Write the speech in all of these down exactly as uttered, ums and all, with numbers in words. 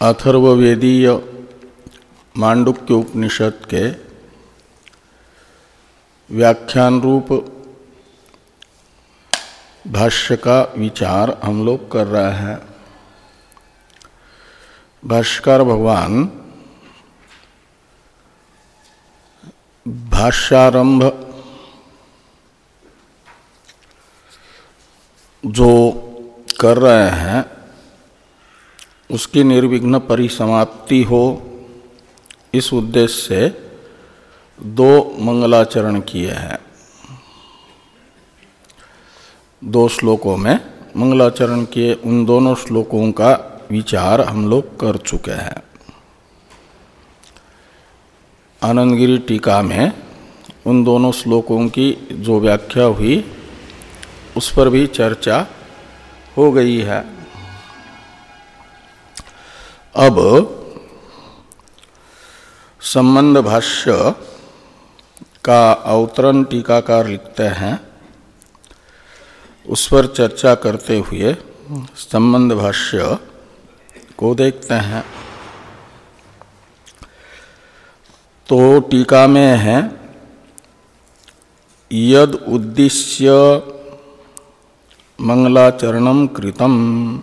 अथर्ववेदीय मांडुक्य उपनिषद के व्याख्यान रूप भाष्य का विचार हम लोग कर रहे हैं। भाष्यकार भगवान भाष्यारंभ जो कर रहे हैं उसकी निर्विघ्न परिसमाप्ति हो, इस उद्देश्य से दो मंगलाचरण किए हैं। दो श्लोकों में मंगलाचरण किए, उन दोनों श्लोकों का विचार हम लोग कर चुके हैं। आनंदगिरी टीका में उन दोनों श्लोकों की जो व्याख्या हुई उस पर भी चर्चा हो गई है। अब संबंध भाष्य का अवतरण टीकाकार लिखते हैं, उस पर चर्चा करते हुए संबंध भाष्य को देखते हैं। तो टीका में है यद उद्दिश्य मंगलाचरणम कृतम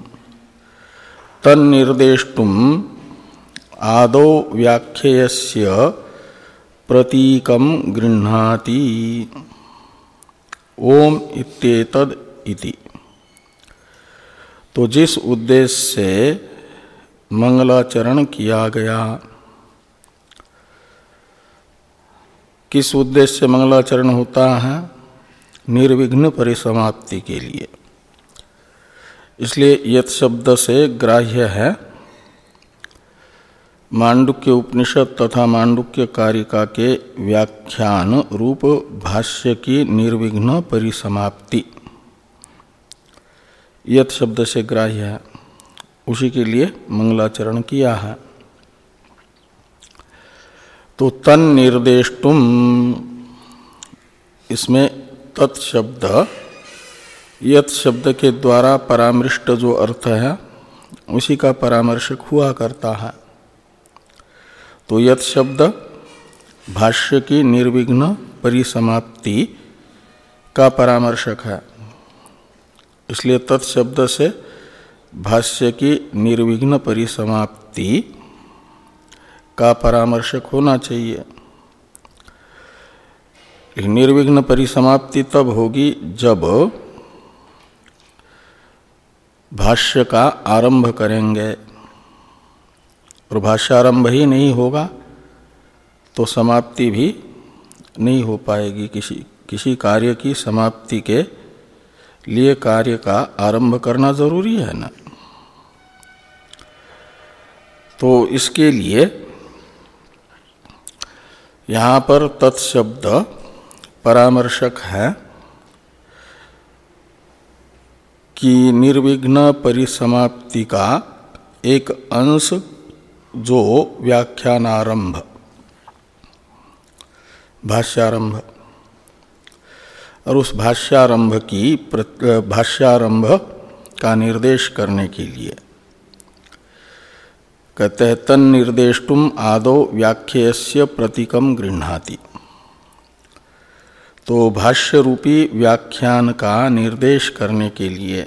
तन्निर्देष्टुम आदौ व्याख्येयस्य प्रतीकम गृह्णाति ओम इत्येतद् इति। तो जिस उद्देश्य से मंगलाचरण किया गया, किस उद्देश्य से मंगलाचरण होता है? निर्विघ्न परिसमाप्ति के लिए। इसलिए यत् शब्द से ग्राह्य है मांडुक्य उपनिषद तथा मांडुक्य कारिका के व्याख्यान रूप भाष्य की निर्विघ्न परिसमाप्ति यत् शब्द से ग्राह्य है, उसी के लिए मंगलाचरण किया है। तो तन्निर्देष्टुम, इसमें तत्शब्द यत् शब्द के द्वारा परामृष्ट जो अर्थ है उसी का परामर्शक हुआ करता है। तो यत् शब्द भाष्य की निर्विघ्न परिसमाप्ति का परामर्शक है, इसलिए तत्शब्द से भाष्य की निर्विघ्न परिसमाप्ति का परामर्शक होना चाहिए। निर्विघ्न परिसमाप्ति तब होगी जब भाष्य का आरंभ करेंगे, और भाष्यारंभ ही नहीं होगा तो समाप्ति भी नहीं हो पाएगी। किसी किसी कार्य की समाप्ति के लिए कार्य का आरंभ करना जरूरी है ना। तो इसके लिए यहाँ पर तत्शब्द परामर्शक है कि निर्विघ्न परिसमाप्ति का एक अंश जो व्याख्यानारंभ भाष्यारंभ, और उस भाष्यारंभ की भाष्यारंभ का निर्देश करने के लिए कहते हैं तन्निर्देष्टुम आदौ व्याख्येयस्य प्रतीकम गृह्णाति। तो भाष्य रूपी व्याख्यान का निर्देश करने के लिए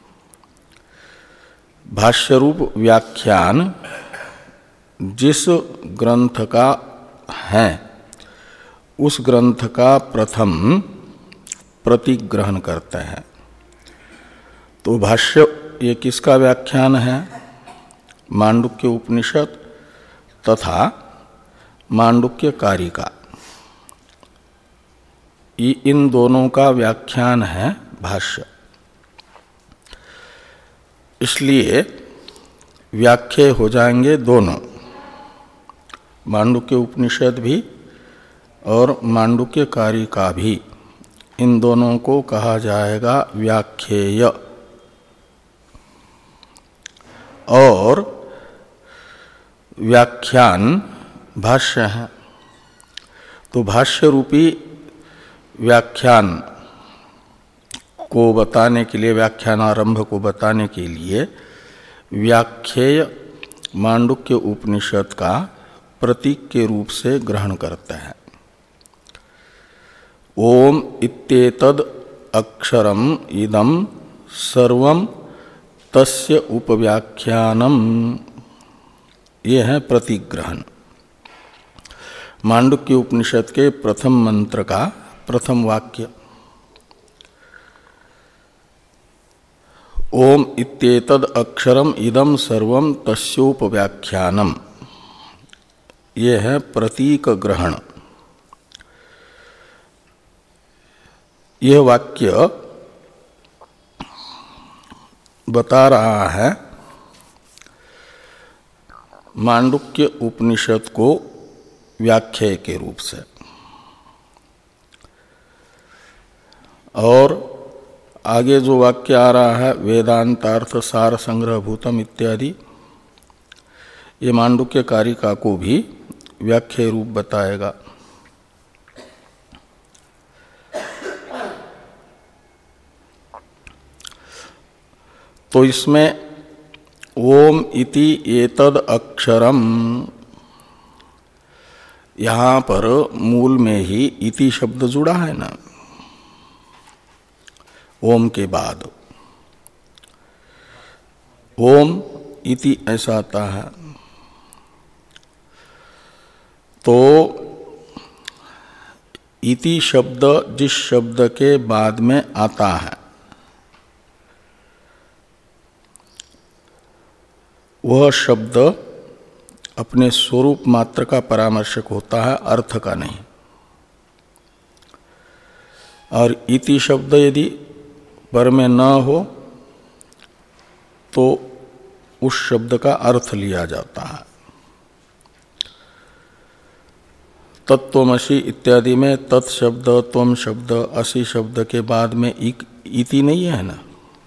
भाष्य रूप व्याख्यान जिस ग्रंथ का है उस ग्रंथ का प्रथम प्रतीक ग्रहण करते हैं। तो भाष्य ये किसका व्याख्यान है? मांडुक्य उपनिषद तथा मांडुक्य कारिका, इन दोनों का व्याख्यान है भाष्य। इसलिए व्याख्या हो जाएंगे दोनों, मांडुक्य उपनिषद भी और मांडुक्य कारिका भी। इन दोनों को कहा जाएगा व्याख्येय। और व्याख्यान भाष्य है। तो भाष्य रूपी व्याख्यान को बताने के लिए, व्याख्यानारंभ को बताने के लिए व्याख्येय मांडुक्य उपनिषद का प्रतीक के रूप से ग्रहण करते हैं। ओम इत्येतद अक्षरम इदम सर्वम तस्य उपव्याख्यानम, ये है प्रतीक ग्रहण। मांडुक्य उपनिषद के प्रथम मंत्र का प्रथम वाक्य ओम इत्येतद अक्षरम इदम सर्वम तस्योपव्याख्यानम, ये है प्रतीक ग्रहण। यह वाक्य बता रहा है मांडुक्य उपनिषद को व्याख्या के रूप से, और आगे जो वाक्य आ रहा है वेदांतार्थ सार संग्रह भूतम इत्यादि, ये मांडुक्य कारिका को भी व्याख्या रूप बताएगा। तो इसमें ओम इति एतद अक्षरम, यहाँ पर मूल में ही इति शब्द जुड़ा है ना, ओम के बाद ओम इति ऐसा आता है। तो इति शब्द जिस शब्द के बाद में आता है वह शब्द अपने स्वरूप मात्र का परामर्शक होता है, अर्थ का नहीं। और इति शब्द यदि पर में न हो तो उस शब्द का अर्थ लिया जाता है। तत्त्वमसि इत्यादि में तत् शब्द, त्वम शब्द, असि शब्द के बाद में इति नहीं है ना,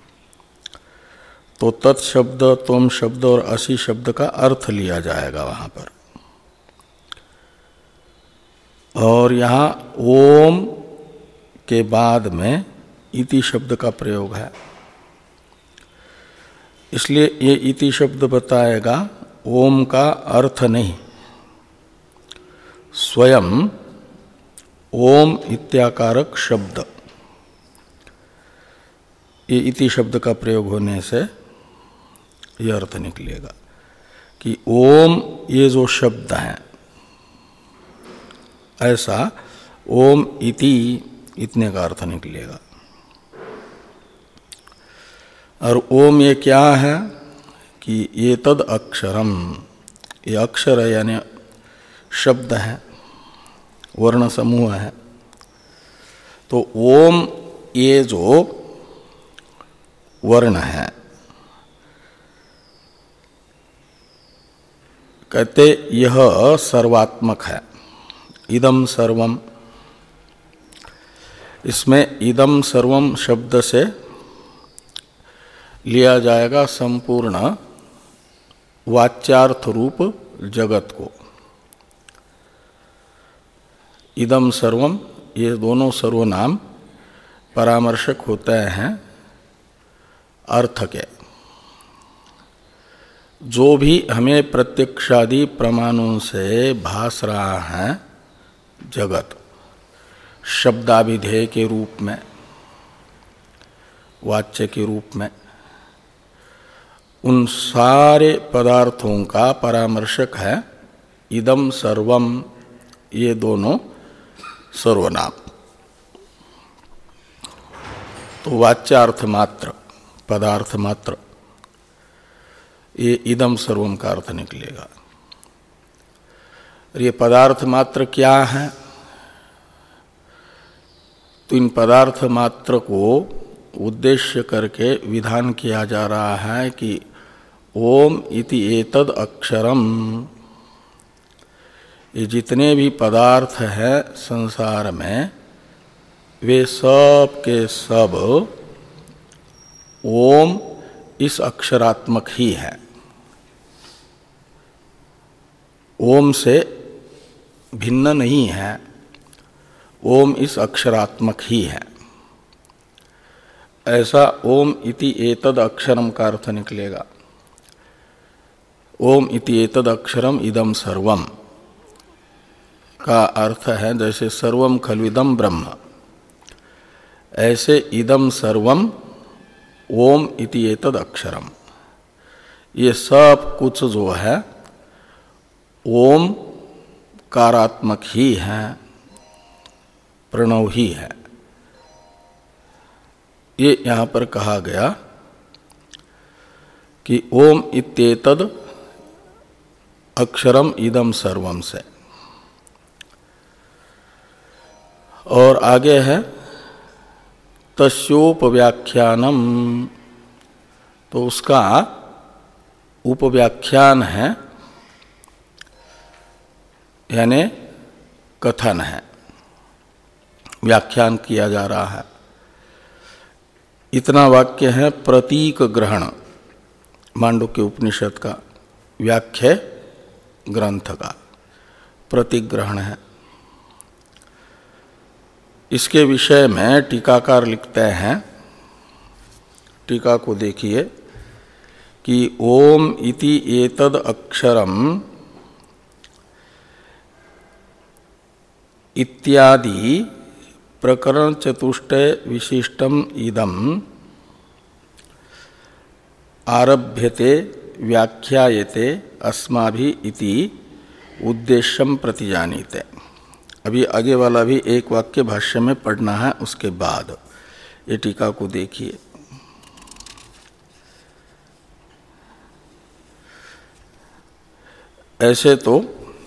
तो तत् शब्द, त्वम शब्द और असि शब्द का अर्थ लिया जाएगा वहां पर। और यहाँ ओम के बाद में इति शब्द का प्रयोग है, इसलिए ये इति शब्द बताएगा ओम का अर्थ नहीं, स्वयं ओम इत्याकारक शब्द। ये इति शब्द का प्रयोग होने से यह अर्थ निकलेगा कि ओम ये जो शब्द है, ऐसा ओम इति इतने का अर्थ निकलेगा। और ओम ये क्या है कि ये तद अक्षरम, ये अक्षर है यानी शब्द है, वर्ण समूह है। तो ओम ये जो वर्ण है, कहते यह सर्वात्मक है, इदम सर्वम। इसमें इदम सर्वम शब्द से लिया जाएगा संपूर्ण वाच्यार्थ रूप जगत को। इदम सर्वम, ये दोनों सर्वनाम परामर्शक होते हैं अर्थ के। जो भी हमें प्रत्यक्षादि प्रमाणों से भास रहा है जगत, शब्दाभिधेय के रूप में, वाच्य के रूप में, उन सारे पदार्थों का परामर्शक है इदम सर्वम, ये दोनों सर्वनाम। तो वाच्यार्थ मात्र, पदार्थ मात्र, ये इदम सर्वम का अर्थ निकलेगा। और ये पदार्थ मात्र क्या है? तो इन पदार्थ मात्र को उद्देश्य करके विधान किया जा रहा है कि ओम इति एतद अक्षरम, ये जितने भी पदार्थ हैं संसार में, वे सब के सब ओम इस अक्षरात्मक ही है, ओम से भिन्न नहीं है, ओम इस अक्षरात्मक ही है। ऐसा ओम इति एतद अक्षरम का अर्थ निकलेगा। ओम इति एतद अक्षरम इदम सर्वम का अर्थ है जैसे सर्वम खलविदम ब्रह्म, ऐसे इदम सर्वम ओम इति एतद अक्षरम, ये सब कुछ जो है ओम कारात्मक ही है, प्रणव ही है। ये यहाँ पर कहा गया कि ओम इत्येतद अक्षरम इदम सर्वम से। और आगे है तस्योपव्याख्यानम, तो उसका उपव्याख्यान है यानी कथन है, व्याख्यान किया जा रहा है। इतना वाक्य है प्रतीक ग्रहण मांडुक्य उपनिषद का, व्याख्या ग्रंथ का प्रतीक ग्रहण है। इसके विषय में टीकाकार लिखते हैं, टीका को देखिए कि ओम इति एतद अक्षरम इत्यादि प्रकरण चतुष्टय विशिष्टम इदम आरभ्यते व्याख्यायते अस्माभि इति उद्देश्यम प्रतिजानीते। अभी आगे वाला भी एक वाक्य भाष्य में पढ़ना है, उसके बाद ये टीका को देखिए। ऐसे तो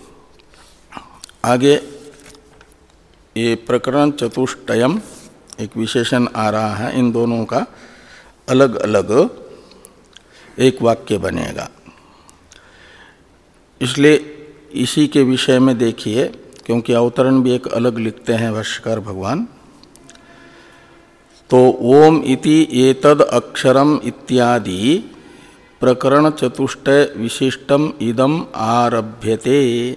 आगे ये प्रकरण चतुष्टयम एक विशेषण आ रहा है, इन दोनों का अलग अलग एक वाक्य बनेगा। इसलिए इसी के विषय में देखिए, क्योंकि अवतरण भी एक अलग लिखते हैं भाष्यकार भगवान। तो ओम इति एतद अक्षरम इत्यादि प्रकरण चतुष्टय विशिष्टम इदम आरभ्यते,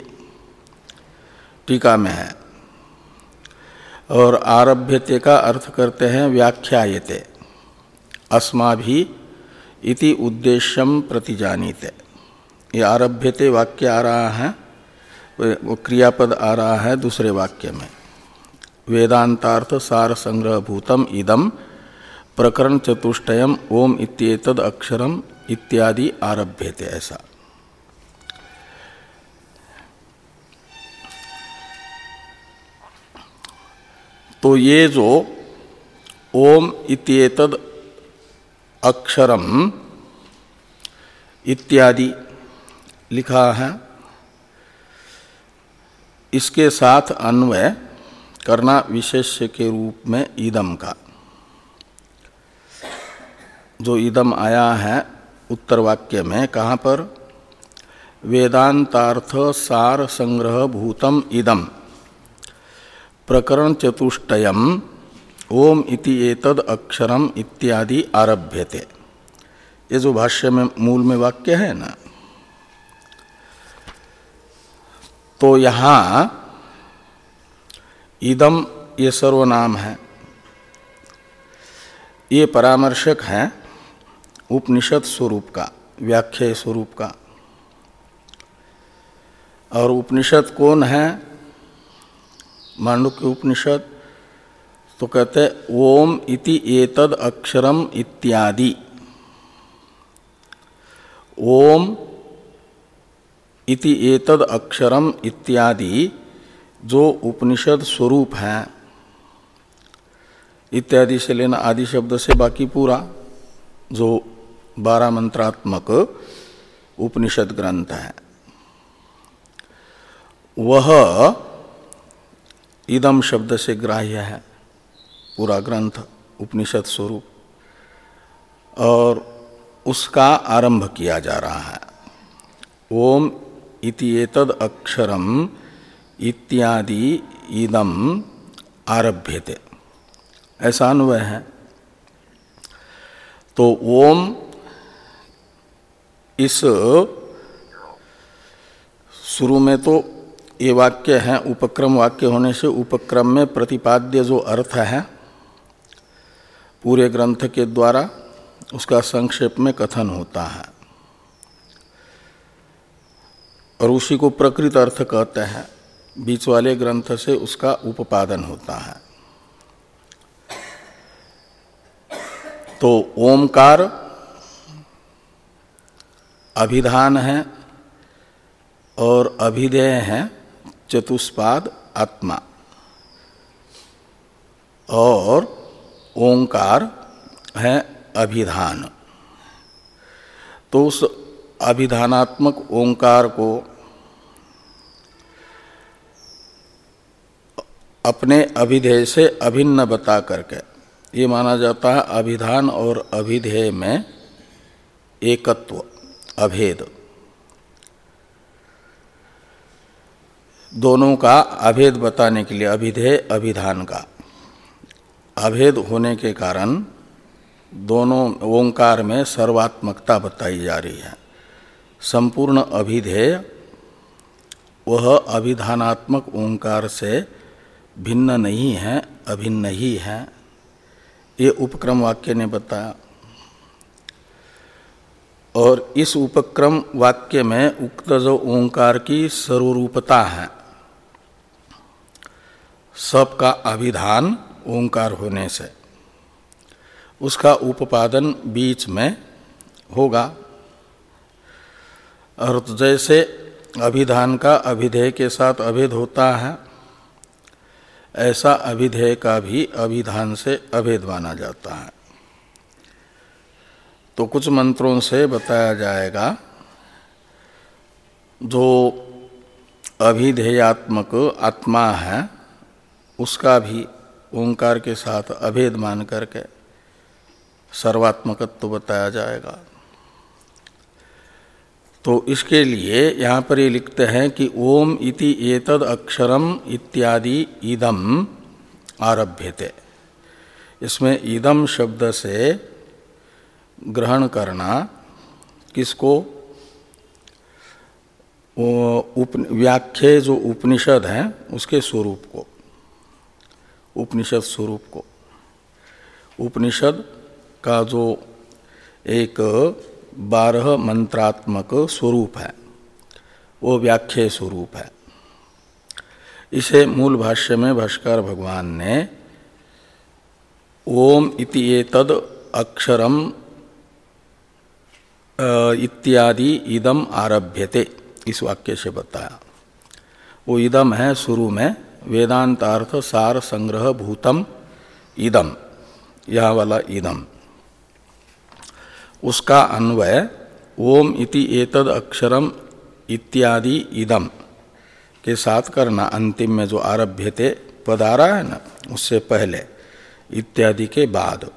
टीका में है। और आरभ्यते का अर्थ करते हैं व्याख्यायते, अस्माभि इति उद्देश्यम प्रतिजानीते। ये आरभ्यते वाक्य आ रहा है, वो क्रियापद आ रहा है दूसरे वाक्य में। वेदांतार्थ सार संग्रह भूतम इदम प्रकरण चतुष्टयम ओम इत्येतद अक्षरम इत्यादि आरभ्यते, ऐसा। तो ये जो ओम इत्येतद अक्षरम इत्यादि लिखा है, इसके साथ अन्वय करना विशेष्य के रूप में इदम का। जो इदम आया है उत्तर वाक्य में, कहाँ पर? वेदांतार्थ सार संग्रह भूतम इदम प्रकरण चतुष्टयम ओम इति एतद अक्षरम इत्यादि आरभ्यते। ये जो भाष्य में मूल में वाक्य है ना, तो यहाँ इदम ये सर्वनाम है, ये परामर्शक है उपनिषद स्वरूप का, व्याख्या स्वरूप का। और उपनिषद कौन है? मांडुक्य उपनिषद। तो कहते ओम इति एतद अक्षरम इत्यादि। ओम इति एतद अक्षरम इत्यादि जो उपनिषद स्वरूप है, इत्यादि से लेना आदि शब्द से बाकी पूरा जो बारह मंत्रात्मक उपनिषद ग्रंथ है, वह इदम शब्द से ग्राह्य है पूरा ग्रंथ, उपनिषद स्वरूप। और उसका आरंभ किया जा रहा है। ओम इति एतद अक्षरम इत्यादि इदम आरभ्यते, ऐसा अन्वय है। तो ओम इस शुरू में तो ये वाक्य है, उपक्रम वाक्य होने से उपक्रम में प्रतिपाद्य जो अर्थ है पूरे ग्रंथ के द्वारा, उसका संक्षेप में कथन होता है। और उसी को प्रकृत अर्थ कहते हैं। बीच वाले ग्रंथ से उसका उपादान होता है। तो ओमकार अभिधान है और अभिधेय है चतुष्पाद आत्मा, और ओंकार है अभिधान। तो उस अभिधानात्मक ओंकार को अपने अभिधेय से अभिन्न बता करके ये माना जाता है अभिधान और अभिधेय में एकत्व, अभेद। दोनों का अभेद बताने के लिए अभिधेय अभिधान का अभेद होने के कारण दोनों ओंकार में सर्वात्मकता बताई जा रही है। संपूर्ण अभिधेय वह अभिधानात्मक ओंकार से भिन्न नहीं है, अभिन्न ही है। ये उपक्रम वाक्य ने बताया। और इस उपक्रम वाक्य में उक्त जो ओंकार की सर्वरूपता है, सबका अभिधान ओंकार होने से उसका उपादान बीच में होगा। और जैसे अभिधान का अभिधेय के साथ अभेद होता है, ऐसा अभिधेय का भी अभिधान से अभेद माना जाता है। तो कुछ मंत्रों से बताया जाएगा जो अभिधेयात्मक आत्मा है उसका भी ओंकार के साथ अभेद मान करके सर्वात्मकत्व बताया जाएगा। तो इसके लिए यहाँ पर ये लिखते हैं कि ओम इति एतद अक्षरम इत्यादि इदम आरभ्यते। इसमें इदम शब्द से ग्रहण करना किसको? उप व्याख्ये जो उपनिषद हैं उसके स्वरूप को, उपनिषद स्वरूप को। उपनिषद का जो एक बारह मंत्रात्मक स्वरूप है वो व्याख्या स्वरूप है। इसे मूल भाष्य में भाष्कर भगवान ने ओम इति एतद अक्षरम इत्यादि इदम आरभ्यते इस वाक्य से बताया। वो इदम है शुरू में वेदांतार्थ सार संग्रह भूतम इदम, यह वाला इदम, उसका अन्वय ओम इति एतद अक्षरम इत्यादि इदम के साथ करना। अंतिम में जो आरभ्यते पद आ रहा है ना, उससे पहले इत्यादि के बाद।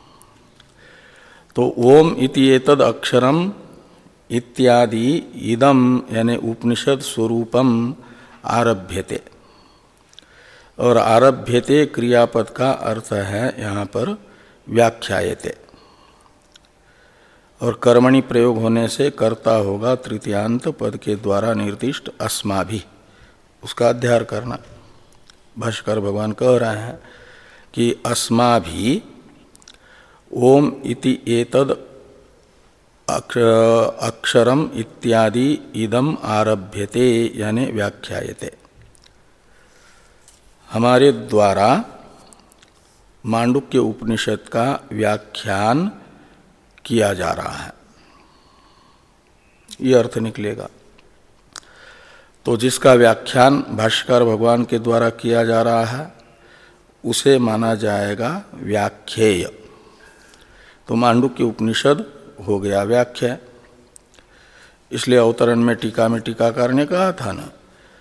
तो ओम इति एतद अक्षरम इत्यादि इदम यानी उपनिषद स्वरूपम आरभ्यते। और आरभ्यते क्रियापद का अर्थ है यहाँ पर व्याख्यायते, और कर्मणि प्रयोग होने से कर्ता होगा तृतीयांत पद के द्वारा निर्दिष्ट अस्माभि, उसका अध्ययन करना। भाष्कर भगवान कह रहे हैं कि अस्माभि ओम इति एतद अक्षरम इत्यादि इदम आरभ्यते यानी व्याख्यायते। हमारे द्वारा मांडुक्य उपनिषद का व्याख्यान किया जा रहा है, ये अर्थ निकलेगा। तो जिसका व्याख्यान भाष्यकार भगवान के द्वारा किया जा रहा है उसे माना जाएगा व्याख्येय। तो मांडुक्य उपनिषद हो गया व्याख्या। इसलिए अवतरण में टीका में टीकाकार ने कहा था ना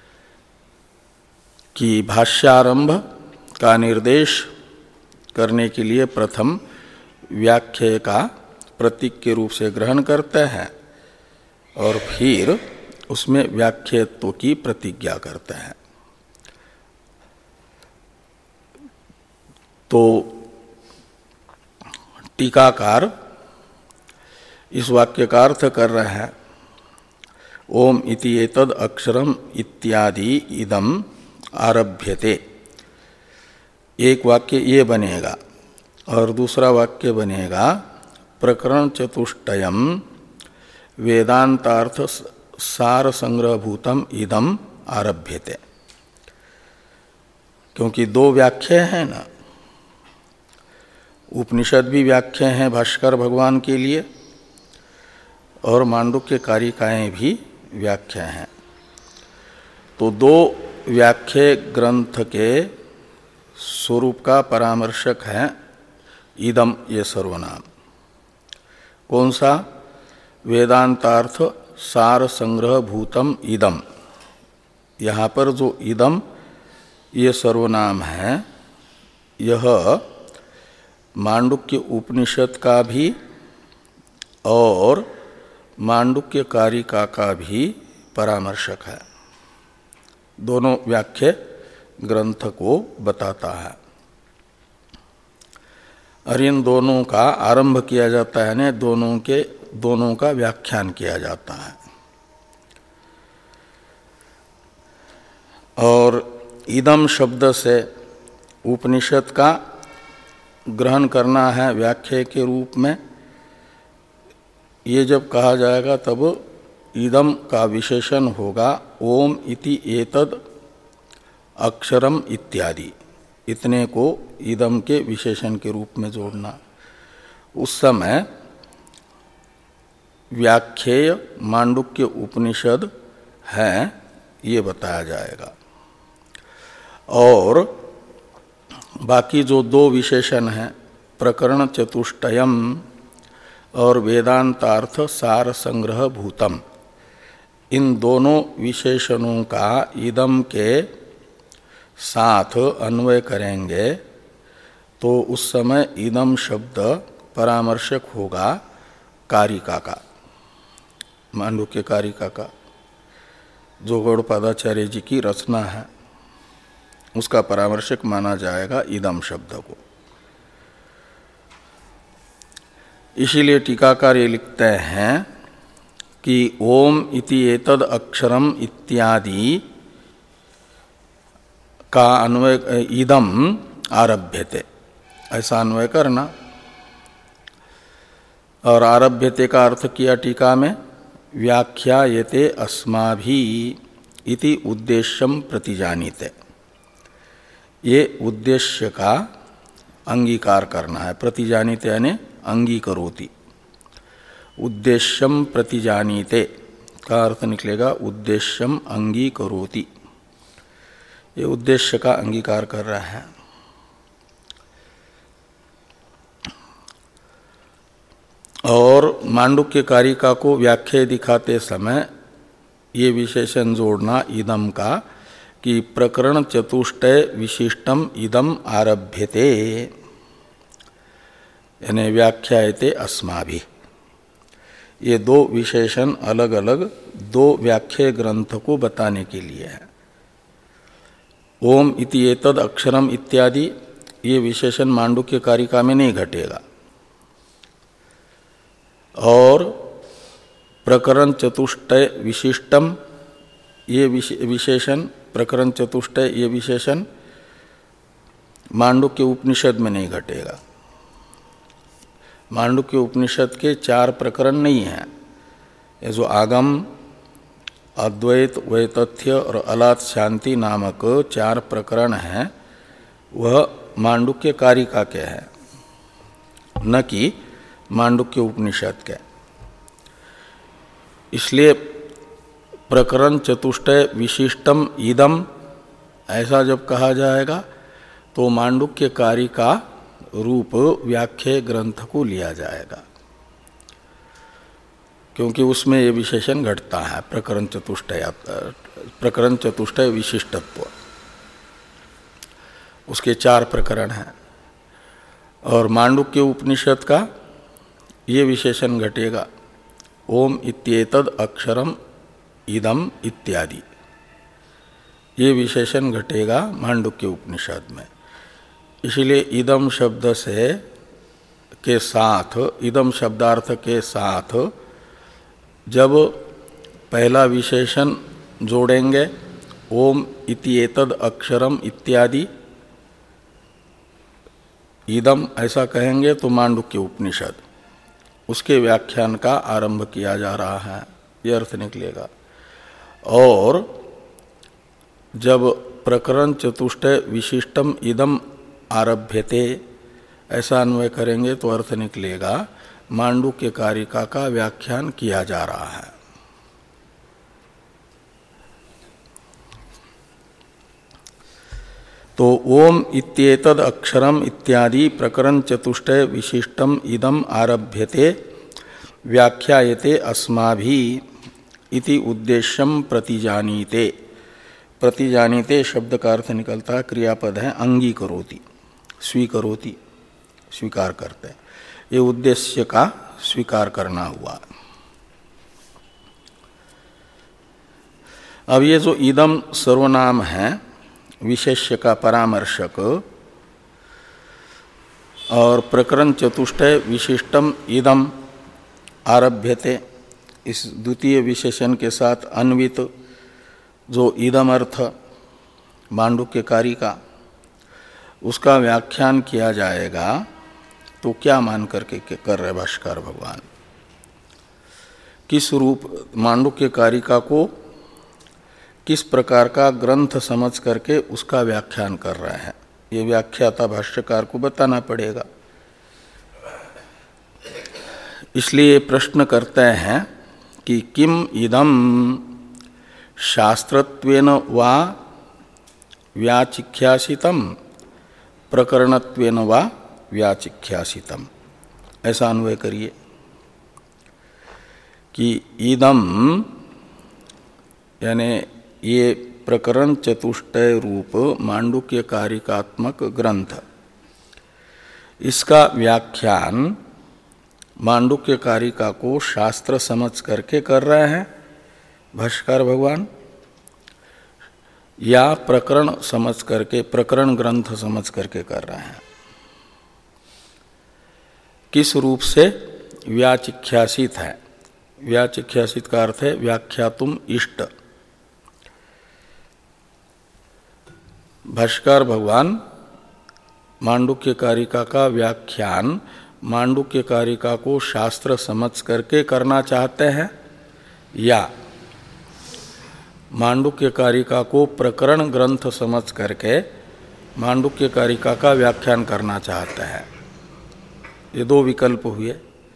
कि भाष्यारंभ का निर्देश करने के लिए प्रथम व्याख्या का प्रतीक के रूप से ग्रहण करते हैं और फिर उसमें व्याख्यत्व की प्रतिज्ञा करते हैं। तो टीकाकार इस वाक्य का अर्थ कर रहे हैं ओम इति एतद अक्षरम इत्यादि इदम आरभ्यते। एक वाक्य ये बनेगा और दूसरा वाक्य बनेगा प्रकरण चतुष्टयम वेदांतार्थ सार संग्रहभूतम इदम आरभ्यते, क्योंकि दो व्याख्या हैं ना, उपनिषद भी व्याख्या हैं भाष्कर भगवान के लिए और मांडुक्य कारिकाएं भी व्याख्या हैं। तो दो व्याख्या ग्रंथ के स्वरूप का परामर्शक है इदम ये सर्वनाम। कौन सा? वेदांतार्थ सार संग्रह भूतम इदम। यहाँ पर जो इदम ये सर्वनाम है, यह मांडुक्य उपनिषद का भी और मांडुक्य कारिका का भी परामर्शक है। दोनों व्याख्या ग्रंथ को बताता है और इन दोनों का आरंभ किया जाता है ने दोनों के दोनों का व्याख्यान किया जाता है। और इदम शब्द से उपनिषद का ग्रहण करना है व्याख्या के रूप में, ये जब कहा जाएगा तब इदम का विशेषण होगा ओम इति एतद अक्षरम इत्यादि। इतने को इदम के विशेषण के रूप में जोड़ना। उस समय व्याख्येय मांडुक्य उपनिषद है ये बताया जाएगा। और बाकी जो दो विशेषण हैं प्रकरण चतुष्टयम और वेदांतार्थ सार संग्रह भूतम, इन दोनों विशेषणों का इदम के साथ अन्वय करेंगे तो उस समय इदम शब्द परामर्शक होगा कारिका का, मांडुक्य कारिका का, जो गौड़पादाचार्य जी की रचना है उसका परामर्शक माना जाएगा इदम शब्द को। इसीलिए टीकाकार ये लिखते हैं कि ओम इति एतद अक्षरम इत्यादि का अन्वय इदम आरभ्यते, ऐसा अन्वय करना। और आरभ्यते का अर्थ किया टीका में व्याख्यायते अस्माभि इति उद्देश्यम प्रतिजानीते। ये उद्देश्य का अंगीकार करना है। प्रतिजानीते यानी अंगीकरोति। उद्देश्यम प्रतिजानीते का अर्थ निकलेगा उद्देश्यम अंगीकरोति। ये उद्देश्य का अंगीकार कर रहा है। और मांडुक्य कारिका को व्याख्या दिखाते समय ये विशेषण जोड़ना इदम का कि प्रकरण चतुष्टय विशिष्टम इदम आरभ्यते, यानी व्याख्यायते अस्माभि। ये दो विशेषण अलग अलग दो व्याख्या ग्रंथ को बताने के लिए है। ओम इति एतद अक्षरम इत्यादि ये विशेषण मांडुक्य कारिका में नहीं घटेगा। और प्रकरण चतुष्टय विशिष्टम ये विशेषण प्रकरण चतुष्टय ये विशेषण मांडुक्य उपनिषद में नहीं घटेगा। मांडुक्य उपनिषद के चार प्रकरण नहीं हैं। ये जो आगम, अद्वैत, वैतथ्य और अलात शांति नामक चार प्रकरण हैं वह मांडुक्य कारिका के हैं, न कि मांडुक्य उपनिषद के। इसलिए प्रकरण चतुष्टय विशिष्टम इदम ऐसा जब कहा जाएगा तो मांडुक्य कारिका रूप व्याख्या ग्रंथ को लिया जाएगा, क्योंकि उसमें ये विशेषण घटता है प्रकरण चतुष्टय प्रकरण चतुष्टय विशिष्टत्व। उसके चार प्रकरण हैं और मांडुक्य उपनिषद का ये विशेषण घटेगा ओम इत्येतद अक्षरम इदम इत्यादि। ये विशेषण घटेगा मांडुक्य उपनिषद में। इसलिए इदम शब्द से के साथ, इदम शब्दार्थ के साथ जब पहला विशेषण जोड़ेंगे ओम इति एतद अक्षरम इत्यादि इदम ऐसा कहेंगे तो मांडुक्य उपनिषद उसके व्याख्यान का आरंभ किया जा रहा है, यह अर्थ निकलेगा। और जब प्रकरण चतुष्टय विशिष्टम इदम आरभ्यते ऐसा अन्वय करेंगे तो अर्थ निकलेगा मांडुक्य कारिका का व्याख्यान किया जा रहा है। तो ओम इत्येतद अक्षरम इत्यादि प्रकरण चतुष्टय विशिष्टम इदम आरभ्यते व्याख्यायते अस्माभि इति उद्देश्यम प्रतिजानीते। प्रतिजानीते शब्द का अर्थ निकलता है, क्रियापद है अंगीकरोति, स्वीकरोति, स्वीकार करते हैं। ये उद्देश्य का स्वीकार करना हुआ। अब ये जो इदम सर्वनाम है विशेष्य का परामर्शक और प्रकरण चतुष्टय विशिष्टम इदम आरभ्यते, इस द्वितीय विशेषण के साथ अन्वित जो इदम अर्थ मांडुक्य कारिका उसका व्याख्यान किया जाएगा। तो क्या मान करके कर रहे भाष्कर भगवान, किस रूप मांडुक्य कारिका को किस प्रकार का ग्रंथ समझ करके उसका व्याख्यान कर रहे हैं, ये व्याख्याता भाष्यकार को बताना पड़ेगा। इसलिए प्रश्न करते हैं कि किम इदम शास्त्रत्वेन वा व्याचिख्यासितम प्रकरणत्वेन वा व्याचिख्यासितम, ऐसा अन्वय करिए कि इदम यानी ये प्रकरण चतुष्टय रूप मांडुक्य कारिकात्मक ग्रंथ, इसका व्याख्यान मांडुक्य कारिका को शास्त्र समझ करके कर रहे हैं भाष्यकार भगवान, या प्रकरण समझ करके, प्रकरण ग्रंथ समझ करके कर रहे हैं। किस रूप से व्याचिख्यासित है, व्याचिख्यासित का अर्थ है व्याख्यातुम इष्ट। भाष्यकार भगवान मांडुक्य कारिका का व्याख्यान मांडुक्य कारिका को शास्त्र समझ करके करना चाहते हैं या मांडुक्य कारिका को प्रकरण ग्रंथ समझ करके मांडुक्य कारिका का व्याख्यान करना चाहते हैं। ये दो विकल्प हुए।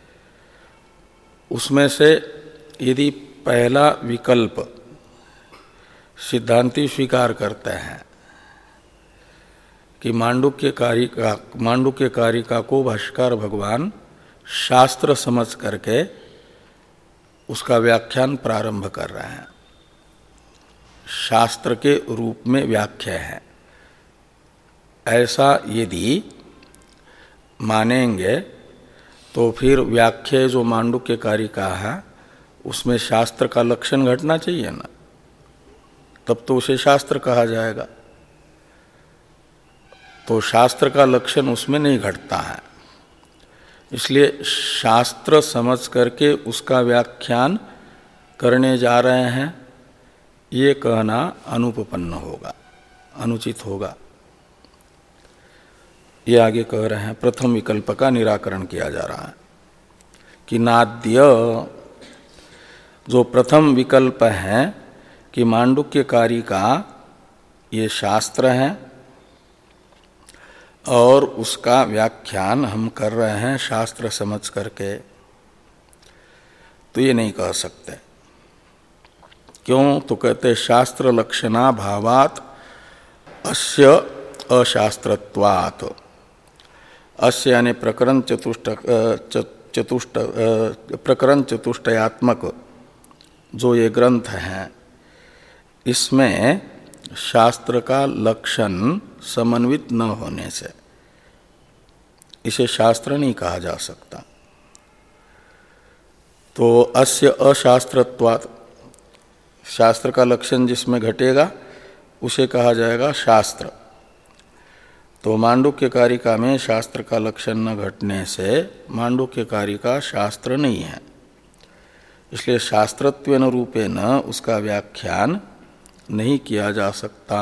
उसमें से यदि पहला विकल्प सिद्धांती स्वीकार करते हैं कि मांडुक्य कारिका मांडुक्य कारिका को भाष्यकार भगवान शास्त्र समझ करके उसका व्याख्यान प्रारंभ कर रहे हैं, शास्त्र के रूप में व्याख्या है, ऐसा यदि मानेंगे तो फिर व्याख्या जो मांडुक्य कारिका है उसमें शास्त्र का लक्षण घटना चाहिए ना, तब तो उसे शास्त्र कहा जाएगा। तो शास्त्र का लक्षण उसमें नहीं घटता है, इसलिए शास्त्र समझ करके उसका व्याख्यान करने जा रहे हैं, ये कहना अनुपपन्न होगा, अनुचित होगा। ये आगे कह रहे हैं, प्रथम विकल्प का निराकरण किया जा रहा है कि नाद्य, जो प्रथम विकल्प है कि मांडुक्य कारिका ये शास्त्र है और उसका व्याख्यान हम कर रहे हैं शास्त्र समझ करके, तो ये नहीं कह सकते। क्यों? तो कहते शास्त्र लक्षणा भावात अस्य अशास्त्रत्वात्। अस्य यानी प्रकरण चतुष्ट चतुष्ट प्रकरण चतुष्टयात्मक जो ये ग्रंथ हैं, इसमें शास्त्र का लक्षण समन्वित न होने से इसे शास्त्र नहीं कहा जा सकता। तो अस्य अशास्त्रत्वात्, शास्त्र का लक्षण जिसमें घटेगा उसे कहा जाएगा शास्त्र। तो मांडुक्य कारिका में शास्त्र का लक्षण न घटने से मांडुक्य कारिका शास्त्र नहीं है, इसलिए शास्त्रत्वेन रूपेण उसका व्याख्यान नहीं किया जा सकता,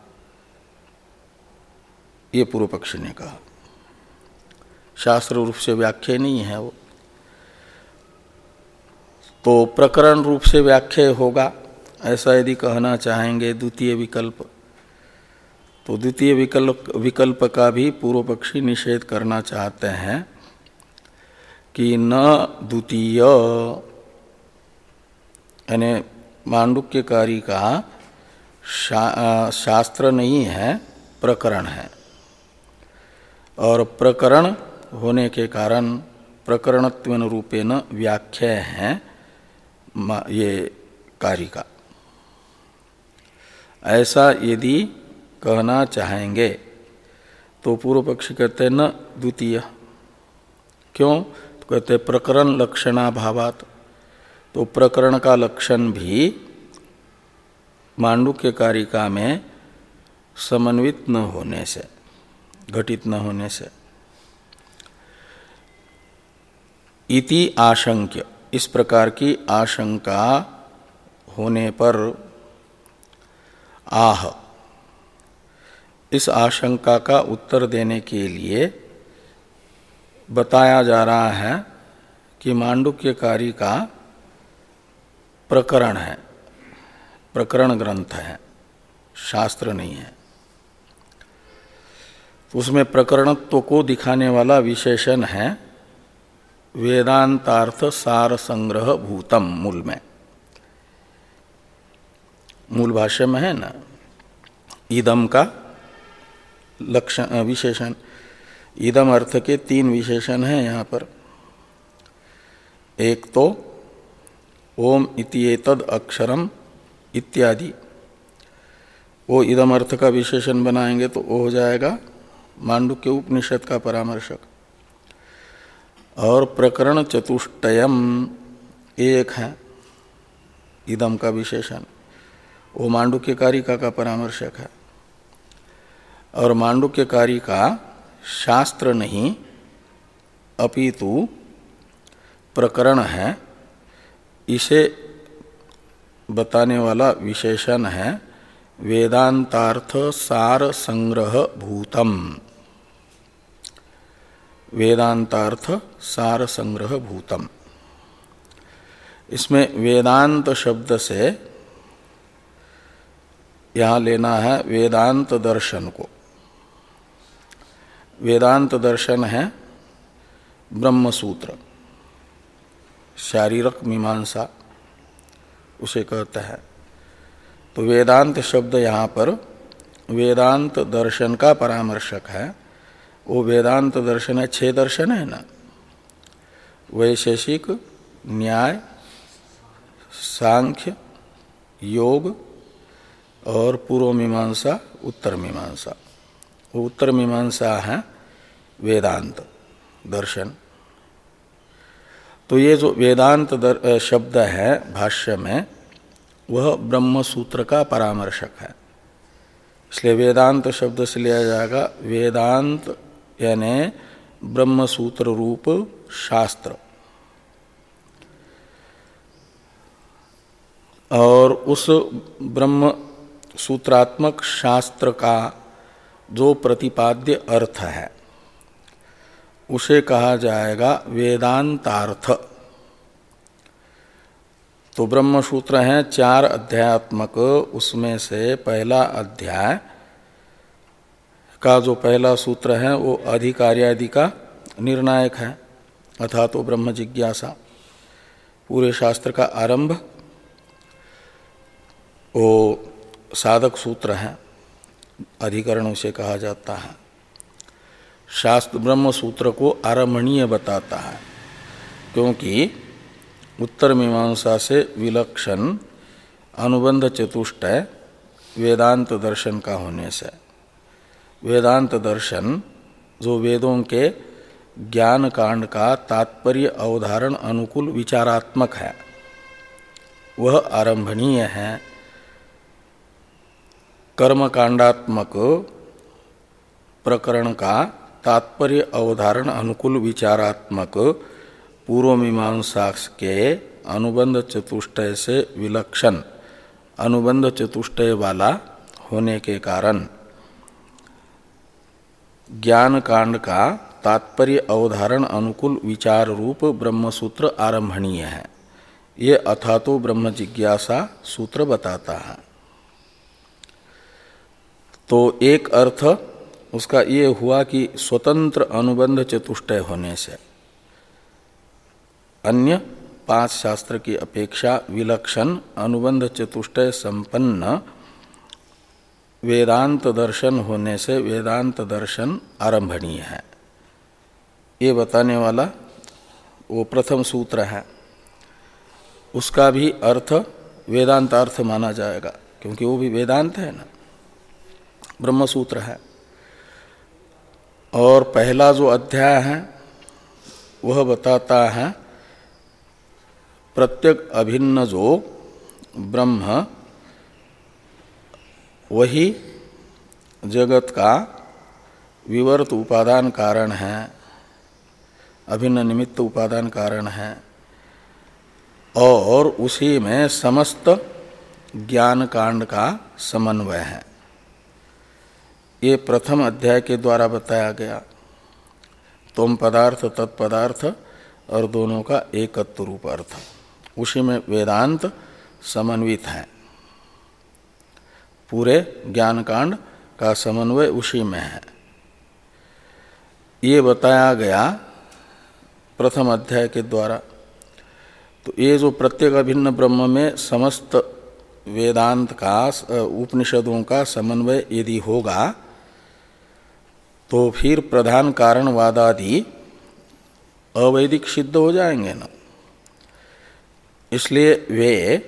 ये पूर्व पक्षी ने कहा। शास्त्र रूप से व्याख्या नहीं है वो, तो प्रकरण रूप से व्याख्या होगा, ऐसा यदि कहना चाहेंगे द्वितीय विकल्प, तो द्वितीय विकल्प विकल्प का भी पूर्व पक्षी निषेध करना चाहते हैं कि न द्वितीय, यानी मांडुक्यकारी का शा, शास्त्र नहीं है, प्रकरण है, और प्रकरण होने के कारण प्रकरणत्वेन रूपेण व्याख्या है ये कारिका। ऐसा यदि कहना चाहेंगे तो पूर्व पक्षी कहते हैं न द्वितीय। क्यों? तो कहते हैं प्रकरण लक्षणाभावात्, तो प्रकरण का लक्षण भी मांडुक्य कारिका में समन्वित न होने से, घटित न होने से। इति आशंक्य, इस प्रकार की आशंका होने पर आह, इस आशंका का उत्तर देने के लिए बताया जा रहा है कि मांडुक्यकारी का प्रकरण है, प्रकरण ग्रंथ है, शास्त्र नहीं है। उसमें प्रकरणत्व को दिखाने वाला विशेषण है वेदांतार्थ सार संग्रह भूतम। मूल में, मूल भाष्य में है ना, इदम का लक्षण विशेषण, इदम अर्थ के तीन विशेषण हैं यहाँ पर। एक तो ओम इति एतद अक्षरम इत्यादि, वो इदम अर्थ का विशेषण बनाएंगे तो वो हो जाएगा मांडुक्य उपनिषद का परामर्शक। और प्रकरण चतुष्टयम एक है इदम का विशेषण, वो मांडुक्य कारिका का परामर्शक है। और मांडुक्य कारिका शास्त्र नहीं अपितु प्रकरण है, इसे बताने वाला विशेषण है वेदांतार्थ सार संग्रह भूतम। वेदांतार्थ सार संग्रह भूतम, इसमें वेदांत शब्द से यहाँ लेना है वेदांत दर्शन को। वेदांत दर्शन है ब्रह्म सूत्र, शारीरक मीमांसा उसे कहते हैं। तो वेदांत शब्द यहाँ पर वेदांत दर्शन का परामर्शक है। वो वेदांत दर्शन है, छह दर्शन है ना, वैशेषिक, न्याय, सांख्य, योग और पूर्व मीमांसा, उत्तर मीमांसा। वो उत्तर मीमांसा है वेदांत दर्शन। तो ये जो वेदांत शब्द है भाष्य में, वह ब्रह्म सूत्र का परामर्शक है। इसलिए वेदांत शब्द से लिया जाएगा वेदांत यानी ब्रह्म सूत्र रूप शास्त्र। और उस ब्रह्म सूत्रात्मक शास्त्र का जो प्रतिपाद्य अर्थ है उसे कहा जाएगा वेदांतार्थ। तो ब्रह्म सूत्र हैं चार अध्यात्मक, उसमें से पहला अध्याय का जो पहला सूत्र है वो अधिकार्यादि का निर्णायक है, अथा तो ब्रह्म जिज्ञासा। पूरे शास्त्र का आरंभ वो साधक सूत्र है, अधिकरण उसे कहा जाता है। शास्त्र ब्रह्म सूत्र को आरम्भणीय बताता है, क्योंकि उत्तर मीमांसा से विलक्षण अनुबंध चतुष्टय वेदांत दर्शन का होने से, वेदांत दर्शन जो वेदों के ज्ञान कांड का तात्पर्य अवधारण अनुकूल विचारात्मक है, वह आरंभणीय है। कर्मकांडात्मक प्रकरण का तात्पर्य अवधारण अनुकूल विचारात्मक पूर्व मीमांसा के अनुबंध चतुष्टय से विलक्षण अनुबंध चतुष्टय वाला होने के कारण ज्ञान कांड का तात्पर्य अवधारण अनुकूल विचार रूप ब्रह्मसूत्र आरंभणीय है। ये अथातो ब्रह्म जिज्ञासा सूत्र बताता है। तो एक अर्थ उसका ये हुआ कि स्वतंत्र अनुबंध चतुष्टय होने से अन्य पांच शास्त्र की अपेक्षा विलक्षण अनुबंध चतुष्टय संपन्न वेदांत दर्शन होने से वेदांत दर्शन आरंभणीय है, ये बताने वाला वो प्रथम सूत्र है। उसका भी अर्थ वेदांत अर्थ माना जाएगा, क्योंकि वो भी वेदांत है ना, ब्रह्म सूत्र है। और पहला जो अध्याय है वह बताता है प्रत्येक अभिन्न जो ब्रह्म वही जगत का विवर्त उपादान कारण है, अभिन्न निमित्त उपादान कारण है, और उसी में समस्त ज्ञान कांड का समन्वय है। ये प्रथम अध्याय के द्वारा बताया गया। तुम पदार्थ तत्पदार्थ और दोनों का एकत्व रूप अर्थ, उसी में वेदांत समन्वित है। पूरे ज्ञान कांड का समन्वय उसी में है, ये बताया गया प्रथम अध्याय के द्वारा। तो ये जो प्रत्येक अभिन्न ब्रह्म में समस्त वेदांत का उपनिषदों का समन्वय यदि होगा तो फिर प्रधान कारणवादादि अवैदिक सिद्ध हो जाएंगे ना। इसलिए वे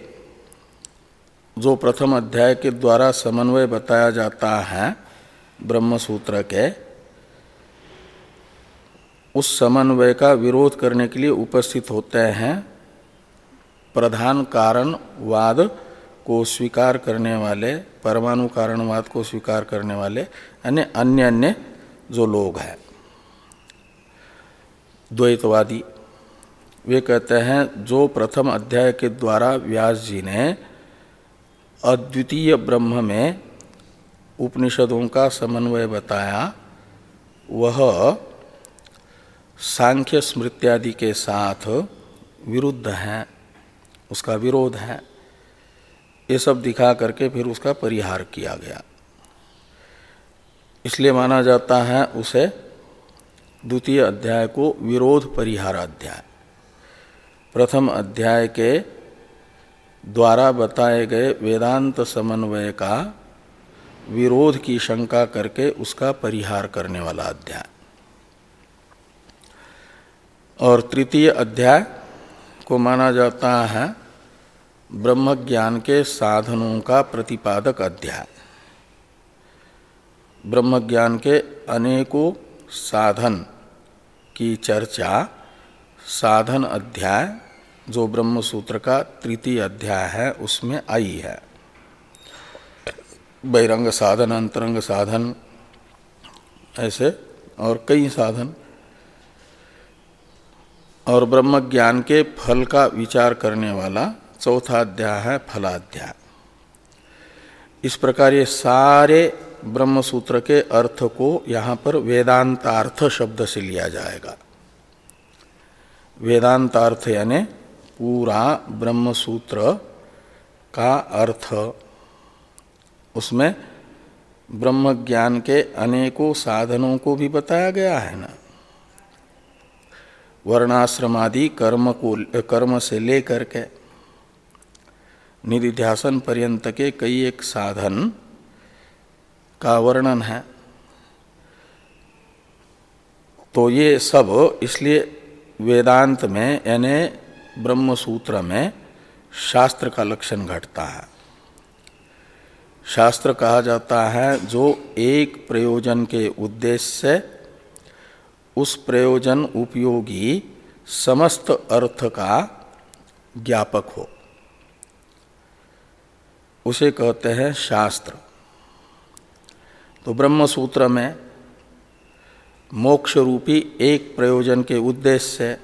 जो प्रथम अध्याय के द्वारा समन्वय बताया जाता है ब्रह्म सूत्र के, उस समन्वय का विरोध करने के लिए उपस्थित होते हैं प्रधान कारणवाद को स्वीकार करने वाले, परमाणु कारणवाद को स्वीकार करने वाले अन्य अन्य अन्य जो लोग हैं द्वैतवादी। वे कहते हैं जो प्रथम अध्याय के द्वारा व्यास जी ने अद्वितीय ब्रह्म में उपनिषदों का समन्वय बताया, वह सांख्य स्मृत्यादि के साथ विरुद्ध है, उसका विरोध है। ये सब दिखा करके फिर उसका परिहार किया गया। इसलिए माना जाता है उसे द्वितीय अध्याय को विरोध परिहार अध्याय। प्रथम अध्याय के द्वारा बताए गए वेदांत समन्वय का विरोध की शंका करके उसका परिहार करने वाला अध्याय। और तृतीय अध्याय को माना जाता है ब्रह्म ज्ञान के साधनों का प्रतिपादक अध्याय। ब्रह्म ज्ञान के अनेकों साधन की चर्चा साधन अध्याय जो ब्रह्म सूत्र का तृतीय अध्याय है उसमें आई है। बहिरंग साधन, अंतरंग साधन, ऐसे और कई साधन। और ब्रह्म ज्ञान के फल का विचार करने वाला चौथा अध्याय है फलाध्याय। इस प्रकार ये सारे ब्रह्म सूत्र के अर्थ को यहाँ पर वेदांतार्थ शब्द से लिया जाएगा। वेदांतार्थ यानी पूरा ब्रह्म सूत्र का अर्थ, उसमें ब्रह्म ज्ञान के अनेकों साधनों को भी बताया गया है ना। वर्णाश्रमादि कर्म को कर्म से लेकर के निधिध्यासन पर्यंत के कई एक साधन का वर्णन है। तो ये सब इसलिए वेदांत में यानी ब्रह्म सूत्र में शास्त्र का लक्षण घटता है। शास्त्र कहा जाता है जो एक प्रयोजन के उद्देश्य से उस प्रयोजन उपयोगी समस्त अर्थ का ज्ञापक हो, उसे कहते हैं शास्त्र। तो ब्रह्म सूत्र में मोक्ष रूपी एक प्रयोजन के उद्देश्य से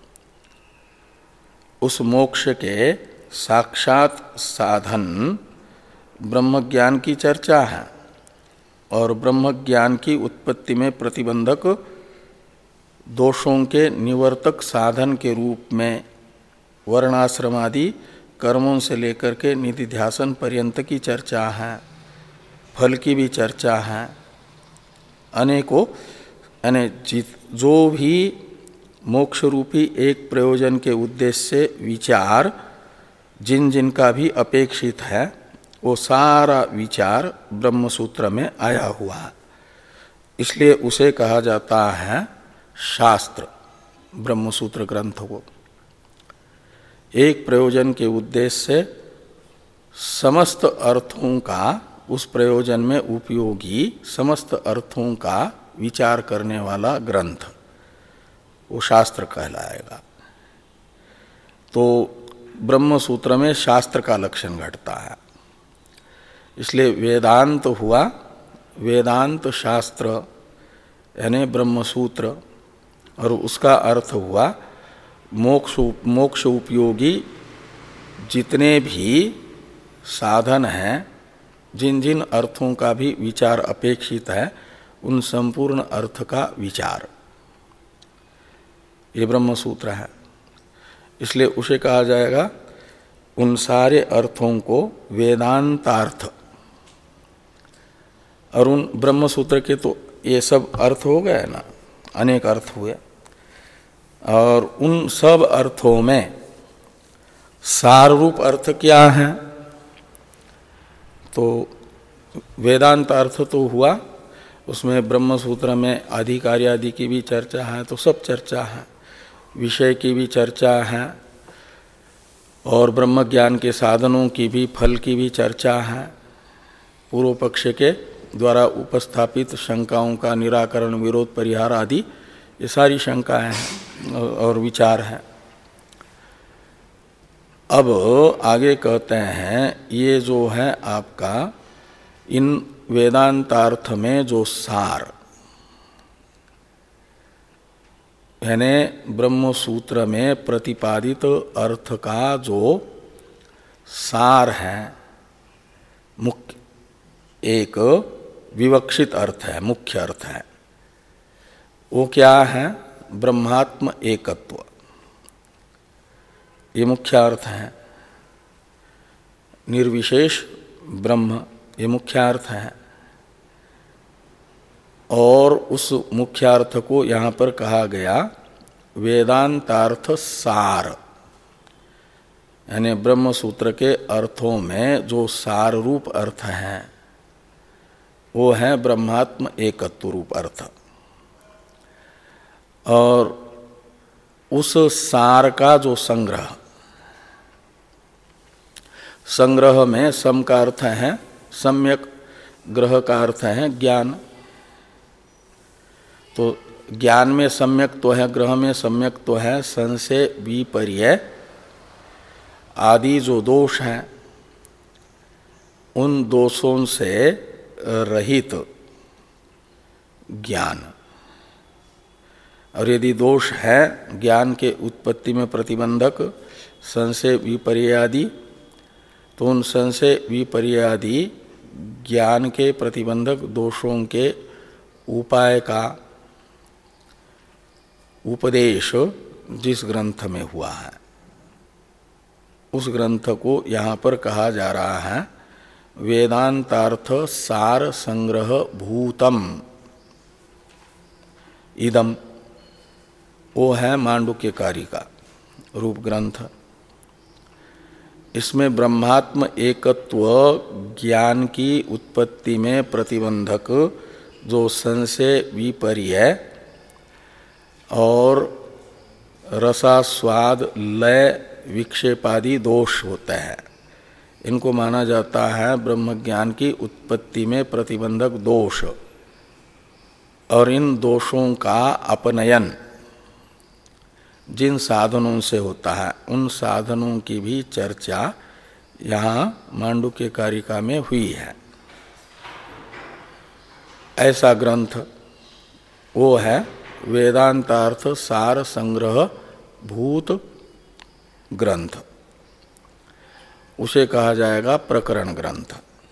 उस मोक्ष के साक्षात साधन ब्रह्म ज्ञान की चर्चा है, और ब्रह्म ज्ञान की उत्पत्ति में प्रतिबंधक दोषों के निवर्तक साधन के रूप में वर्णाश्रमादि कर्मों से लेकर के निधिध्यासन पर्यंत की चर्चा है, फल की भी चर्चा है, अनेकों यानी जो भी मोक्ष रूपी एक प्रयोजन के उद्देश्य से विचार जिन जिन का भी अपेक्षित है वो सारा विचार ब्रह्मसूत्र में आया हुआ है। इसलिए उसे कहा जाता है शास्त्र। ब्रह्मसूत्र ग्रंथ को एक प्रयोजन के उद्देश्य से समस्त अर्थों का, उस प्रयोजन में उपयोगी समस्त अर्थों का विचार करने वाला ग्रंथ वो शास्त्र कहलाएगा। तो ब्रह्मसूत्र में शास्त्र का लक्षण घटता है। इसलिए वेदांत हुआ वेदांत शास्त्र यानी ब्रह्मसूत्र, और उसका अर्थ हुआ मोक्ष मोक्ष उपयोगी जितने भी साधन हैं, जिन जिन अर्थों का भी विचार अपेक्षित है, उन संपूर्ण अर्थ का विचार, ये ब्रह्मसूत्र है। इसलिए उसे कहा जाएगा उन सारे अर्थों को वेदांतार्थ। और उन ब्रह्मसूत्र के तो ये सब अर्थ हो गए ना, अनेक अर्थ हुए, और उन सब अर्थों में सार रूप अर्थ क्या है? तो वेदांत अर्थ तो हुआ, उसमें ब्रह्मसूत्र में अधिकारी आदि की भी चर्चा है, तो सब चर्चा है, विषय की भी चर्चा है, और ब्रह्म ज्ञान के साधनों की भी, फल की भी चर्चा है। पूर्व पक्ष के द्वारा उपस्थापित शंकाओं का निराकरण, विरोध परिहार आदि ये सारी शंकाएं हैं और विचार हैं। अब आगे कहते हैं ये जो है आपका इन वेदांतार्थ में जो सार यानी ब्रह्मसूत्र में प्रतिपादित अर्थ का जो सार है, मुख्य एक विवक्षित अर्थ है, मुख्य अर्थ है, वो क्या है? ब्रह्मात्म एकत्व, ये मुख्य अर्थ है। निर्विशेष ब्रह्म, ये मुख्य अर्थ है। और उस मुख्यार्थ को यहाँ पर कहा गया वेदांतार्थ सार, यानी ब्रह्म सूत्र के अर्थों में जो सार रूप अर्थ हैं वो है ब्रह्मात्म एकत्व रूप अर्थ। और उस सार का जो संग्रह, संग्रह में सम का अर्थ है सम्यक, ग्रह का अर्थ है ज्ञान। तो ज्ञान में सम्यक तो है, ग्रह में सम्यक तो है, संशय विपर्य आदि जो दोष हैं उन दोषों से रहित ज्ञान। और यदि दोष है ज्ञान के उत्पत्ति में प्रतिबंधक संशय विपर्य आदि, तो उन संशय विपर्य आदि ज्ञान के प्रतिबंधक दोषों के उपाय का उपदेश जिस ग्रंथ में हुआ है उस ग्रंथ को यहाँ पर कहा जा रहा है वेदांतार्थ सार संग्रह भूतम इदम। वो है मांडुक्यकारी का रूप ग्रंथ। इसमें ब्रह्मात्म एकत्व ज्ञान की उत्पत्ति में प्रतिबंधक जो संशय विपर्य और रसास्वाद लय विक्षेपादि दोष होते हैं, इनको माना जाता है ब्रह्म ज्ञान की उत्पत्ति में प्रतिबंधक दोष। और इन दोषों का अपनयन जिन साधनों से होता है उन साधनों की भी चर्चा यहाँ मांडुक्य कारिका में हुई है। ऐसा ग्रंथ वो है वेदांतार्थ सार संग्रह भूत ग्रंथ, उसे कहा जाएगा प्रकरण ग्रंथ।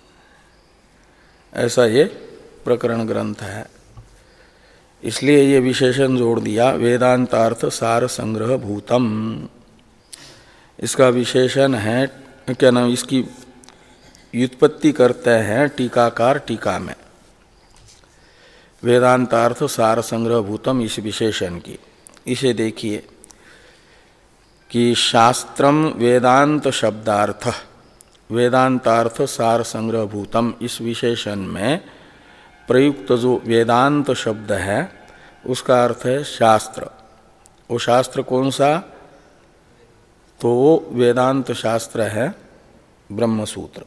ऐसा ये प्रकरण ग्रंथ है, इसलिए ये विशेषण जोड़ दिया वेदांतार्थ सार संग्रह भूतम। इसका विशेषण है, क्या नाम, इसकी व्युत्पत्ति करते हैं टीकाकार टीका में, वेदांतार्थ सार संग्रह भूतम इस विशेषण की। इसे देखिए कि शास्त्रम वेदांत शब्दार्थ वेदांतार्थ सार संग्रह भूतम इस विशेषण में प्रयुक्त जो वेदांत शब्द है उसका अर्थ है शास्त्र। वो शास्त्र कौन सा? तो वो वेदांत शास्त्र है ब्रह्मसूत्र।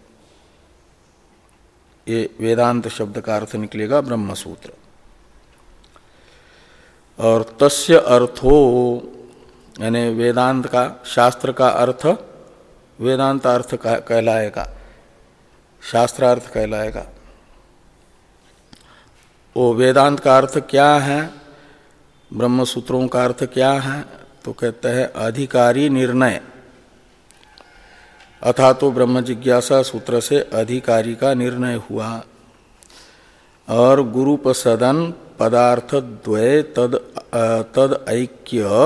ये वेदांत शब्द का अर्थ निकलेगा ब्रह्मसूत्र। और तस्य अर्थो यानी वेदांत का, शास्त्र का अर्थ वेदांत अर्थ कहलाएगा, शास्त्रार्थ कहलाएगा। वो वेदांत का अर्थ क्या है, ब्रह्मसूत्रों का अर्थ क्या है? तो कहते हैं अधिकारी निर्णय, अथा तो ब्रह्म जिज्ञासा सूत्र से अधिकारी का निर्णय हुआ। और गुरुपसदन पदार्थ द्वय तद तद ऐक्य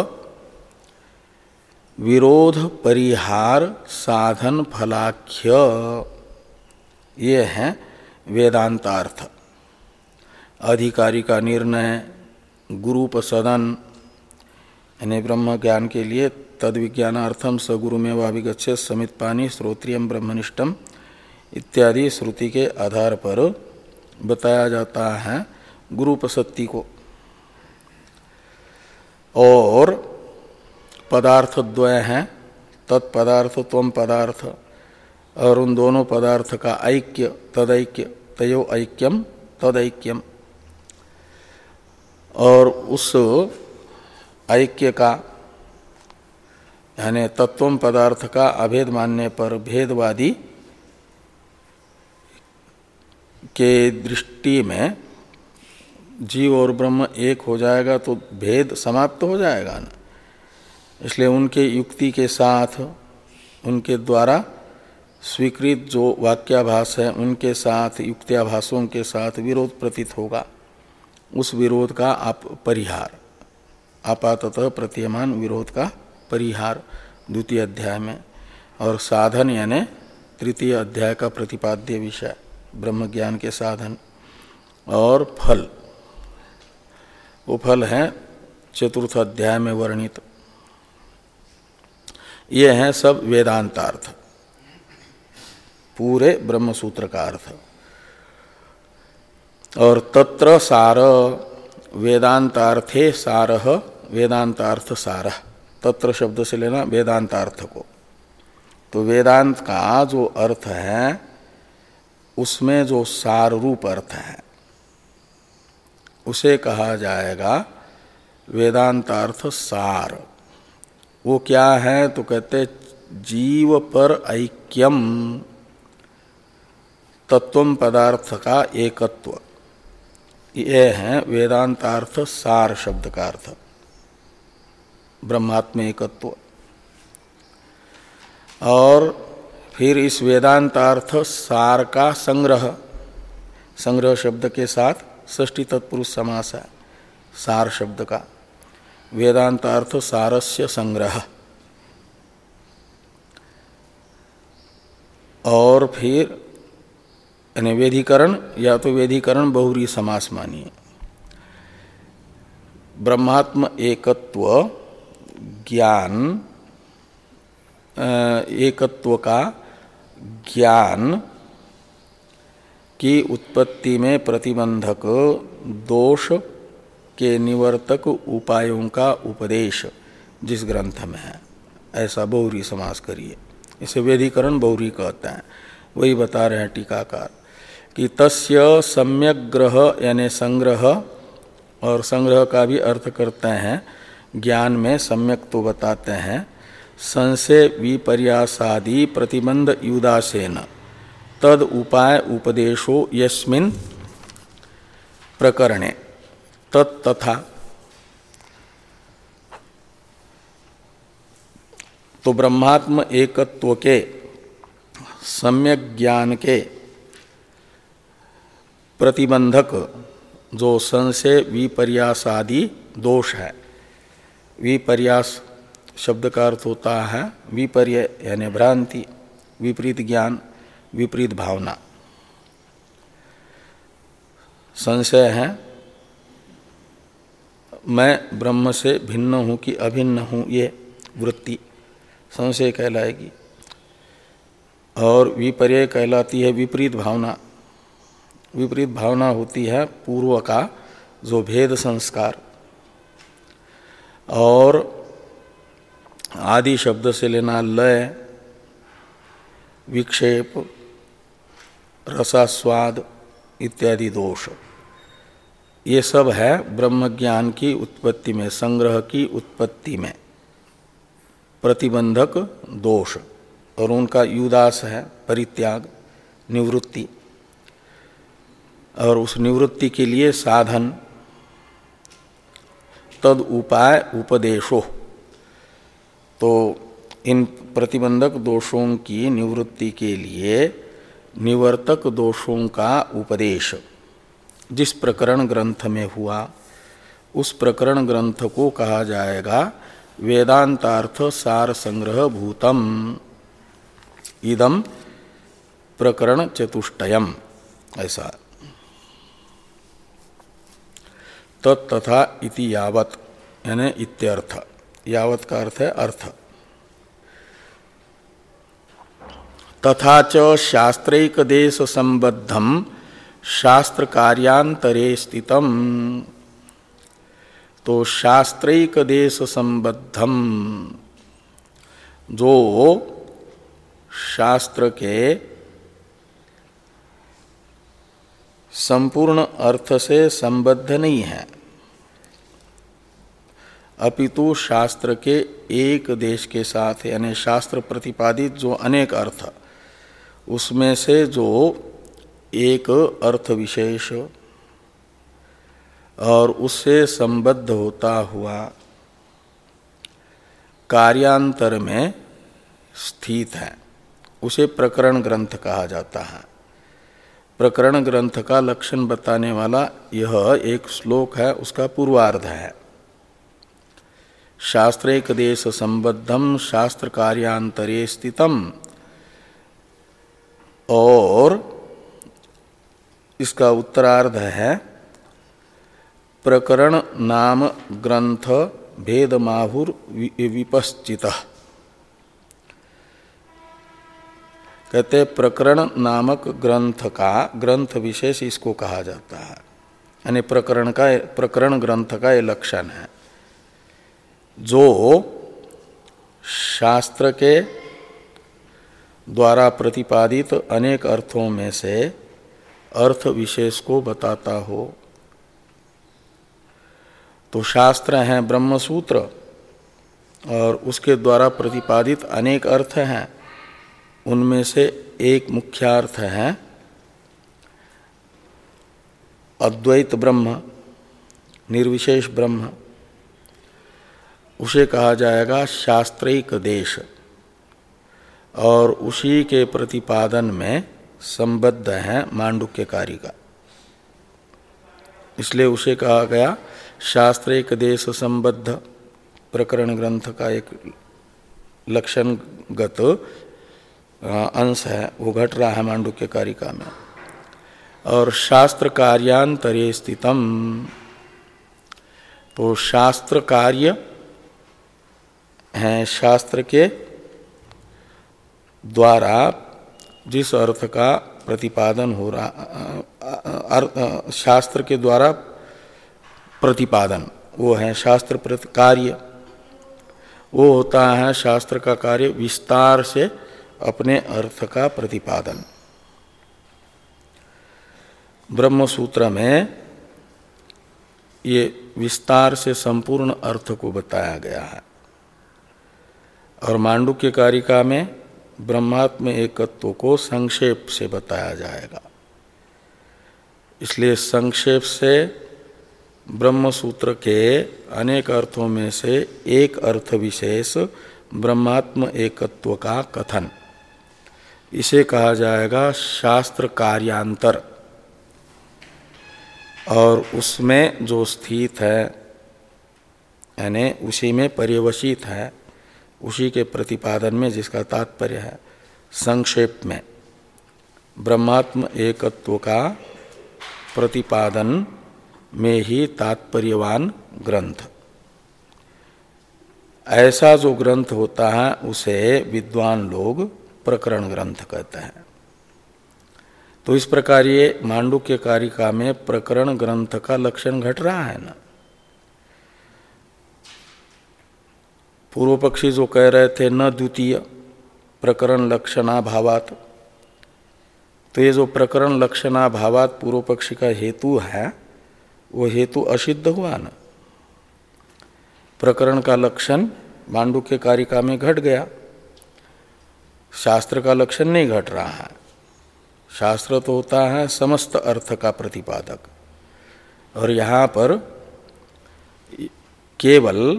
विरोध परिहार साधन फलाख्य, ये है वेदांतार्थ। अधिकारी का निर्णय, गुरुपसदन यानी ब्रह्म ज्ञान के लिए तद विज्ञानार्थम स गुरुमेव अभिगच्छेत् समित पानी श्रोत्रियम ब्रह्मनिष्ठम इत्यादि श्रुति के आधार पर बताया जाता है गुरुपसत्ति को। और पदार्थ द्वय हैं, तत्पदार्थ त्वम पदार्थ, और उन दोनों पदार्थ का ऐक्य, तदैक्य, तयो ऐक्यम तदैक्यम। और उस ऐक्य का यानी तत्वम पदार्थ का अभेद मानने पर भेदवादी के दृष्टि में जीव और ब्रह्म एक हो जाएगा तो भेद समाप्त हो जाएगा ना। इसलिए उनके युक्ति के साथ, उनके द्वारा स्वीकृत जो वाक्याभास है उनके साथ, युक्त्याभासों के साथ विरोध प्रतीत होगा। उस विरोध का आप परिहार, आपाततः प्रतीयमान विरोध का परिहार द्वितीय अध्याय में। और साधन यानी तृतीय अध्याय का प्रतिपाद्य विषय ब्रह्म ज्ञान के साधन। और फल, वो फल है चतुर्थ अध्याय में वर्णित। ये हैं सब वेदांतार्थ, पूरे ब्रह्मसूत्र का अर्थ। और तत्र सार वेदांतार्थे सारः वेदांतार्थ सारः, तत्र शब्द से लेना वेदांतार्थ को। तो वेदांत का जो अर्थ है उसमें जो सार रूप अर्थ है उसे कहा जाएगा वेदांतार्थ सार। वो क्या है? तो कहते जीव पर ऐक्यम, तत्वम पदार्थ का एकत्व, ये है वेदांतार्थ सार शब्द का अर्थ, ब्रह्मात्म एकत्व। और फिर इस वेदांतार्थ सार का संग्रह, संग्रह शब्द के साथ षष्ठी तत्पुरुष समास है सार शब्द का, वेदांतार्थ सारस्य संग्रह। और फिर यानी वेधीकरण, या तो वेधीकरण बहुरी समास मानिए। ब्रह्मात्म एकत्व ज्ञान, एकत्व का ज्ञान की उत्पत्ति में प्रतिबंधक दोष के निवर्तक उपायों का उपदेश जिस ग्रंथ में है, ऐसा बहुरी समास करिए। इसे वेधीकरण बहुरी कहते हैं। वही बता रहे हैं टीकाकार कि तस्य सम्यक ग्रह यानी संग्रह, और संग्रह का भी अर्थ करते हैं ज्ञान में सम्यक तो बताते हैं, संशय विपर्यासादि प्रतिबंध युदासेन तद उपाय उपदेशो यस्मिन् प्रकरणे तत्तथा। तो ब्रह्मात्म एकत्व के सम्यक ज्ञान के प्रतिबंधक जो संशय विपर्यासादि दोष है, विपर्यास शब्द का अर्थ होता है विपर्य यानी भ्रांति, विपरीत ज्ञान, विपरीत भावना। संशय है मैं ब्रह्म से भिन्न हूँ कि अभिन्न हूँ, ये वृत्ति संशय कहलाएगी। और विपर्य कहलाती है विपरीत भावना। विपरीत भावना होती है पूर्व का जो भेद संस्कार। और आदि शब्द से लेना लय, विक्षेप, रसास्वाद इत्यादि दोष, ये सब है ब्रह्म ज्ञान की उत्पत्ति में, संग्रह की उत्पत्ति में प्रतिबंधक दोष। और उनका युदास है परित्याग, निवृत्ति। और उस निवृत्ति के लिए साधन तद उपाय उपदेशो। तो इन प्रतिबंधक दोषों की निवृत्ति के लिए निवर्तक दोषों का उपदेश जिस प्रकरण ग्रंथ में हुआ, उस प्रकरण ग्रंथ को कहा जाएगा वेदांतार्थ सार संग्रह भूतम इदम प्रकरण चतुष्टयम, ऐसा। तत्तथा इति यावत यानी इत्यर्थ। यावत का अर्थ है अर्थ। तथा च शास्त्रैक देश संबद्धम शास्त्र कार्यांतरे स्थितम। तो शास्त्रैक देश संबद्धम, जो शास्त्र के संपूर्ण अर्थ से संबद्ध नहीं है, अपितु शास्त्र के एक देश के साथ, यानी शास्त्र प्रतिपादित जो अनेक अर्थ, उसमें से जो एक अर्थ विशेष और उससे संबद्ध होता हुआ कार्यांतर में स्थित है, उसे प्रकरण ग्रंथ कहा जाता है। प्रकरण ग्रंथ का लक्षण बताने वाला यह एक श्लोक है, उसका पूर्वार्ध है। शास्त्रेक देश संबद्धम शास्त्र कार्यांतरे स्थितम, और इसका उत्तरार्ध है प्रकरण नाम ग्रंथ भेद माहुर विपश्चित। कहते प्रकरण नामक ग्रंथ का ग्रंथ विशेष इसको कहा जाता है, यानी प्रकरण का प्रकरण ग्रंथ का ये लक्षण है, जो शास्त्र के द्वारा प्रतिपादित अनेक अर्थों में से अर्थ विशेष को बताता हो। तो शास्त्र हैं ब्रह्मसूत्र, और उसके द्वारा प्रतिपादित अनेक अर्थ हैं, उनमें से एक मुख्य अर्थ है अद्वैत ब्रह्म, निर्विशेष ब्रह्म। उसे कहा जाएगा शास्त्रिक देश, और उसी के प्रतिपादन में संबद्ध है मांडुक्यकारी का, इसलिए उसे कहा गया शास्त्रिक देश संबद्ध। प्रकरण ग्रंथ का एक लक्षणगत अंश है, वो घट रहा है मांडुक्य कारिका में। और शास्त्र कार्यांतरे स्थितम, तो शास्त्र कार्य हैं, शास्त्र के द्वारा जिस अर्थ का प्रतिपादन हो रहा, शास्त्र के द्वारा प्रतिपादन, वो है शास्त्र कार्य। वो होता है शास्त्र का कार्य विस्तार से अपने अर्थ का प्रतिपादन। ब्रह्म सूत्र में ये विस्तार से संपूर्ण अर्थ को बताया गया है, और मांडुक्य कारिका में ब्रह्मात्म एकत्व को संक्षेप से बताया जाएगा। इसलिए संक्षेप से ब्रह्म सूत्र के अनेक अर्थों में से एक अर्थ विशेष ब्रह्मात्म एकत्व का कथन, इसे कहा जाएगा शास्त्र कार्यांतर। और उसमें जो स्थित है, यानी उसी में पर्यवसित है, उसी के प्रतिपादन में जिसका तात्पर्य है। संक्षेप में ब्रह्मात्म एकत्व का प्रतिपादन में ही तात्पर्यवान ग्रंथ, ऐसा जो ग्रंथ होता है उसे विद्वान लोग प्रकरण ग्रंथ कहते हैं। तो इस प्रकार ये मांडुक्य कारिका में प्रकरण ग्रंथ का लक्षण घट रहा है ना। पूर्व पक्षी जो कह रहे थे न द्वितीय प्रकरण लक्षणाभावात, तो ये जो प्रकरण लक्षणाभावात पूर्व पक्षी का हेतु है वो हेतु असिद्ध हुआ ना। प्रकरण का लक्षण मांडुक्य कारिका में घट गया, शास्त्र का लक्षण नहीं घट रहा है। शास्त्र तो होता है समस्त अर्थ का प्रतिपादक, और यहाँ पर केवल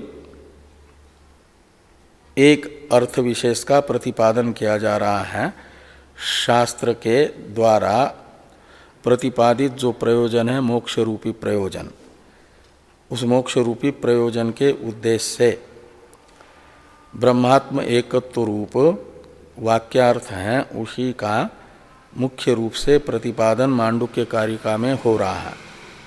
एक अर्थ विशेष का प्रतिपादन किया जा रहा है। शास्त्र के द्वारा प्रतिपादित जो प्रयोजन है मोक्ष रूपी प्रयोजन, उस मोक्ष रूपी प्रयोजन के उद्देश्य से ब्रह्मात्म एकत्व रूप वाक्यार्थ हैं, उसी का मुख्य रूप से प्रतिपादन मांडुक्य कारिका में हो रहा है।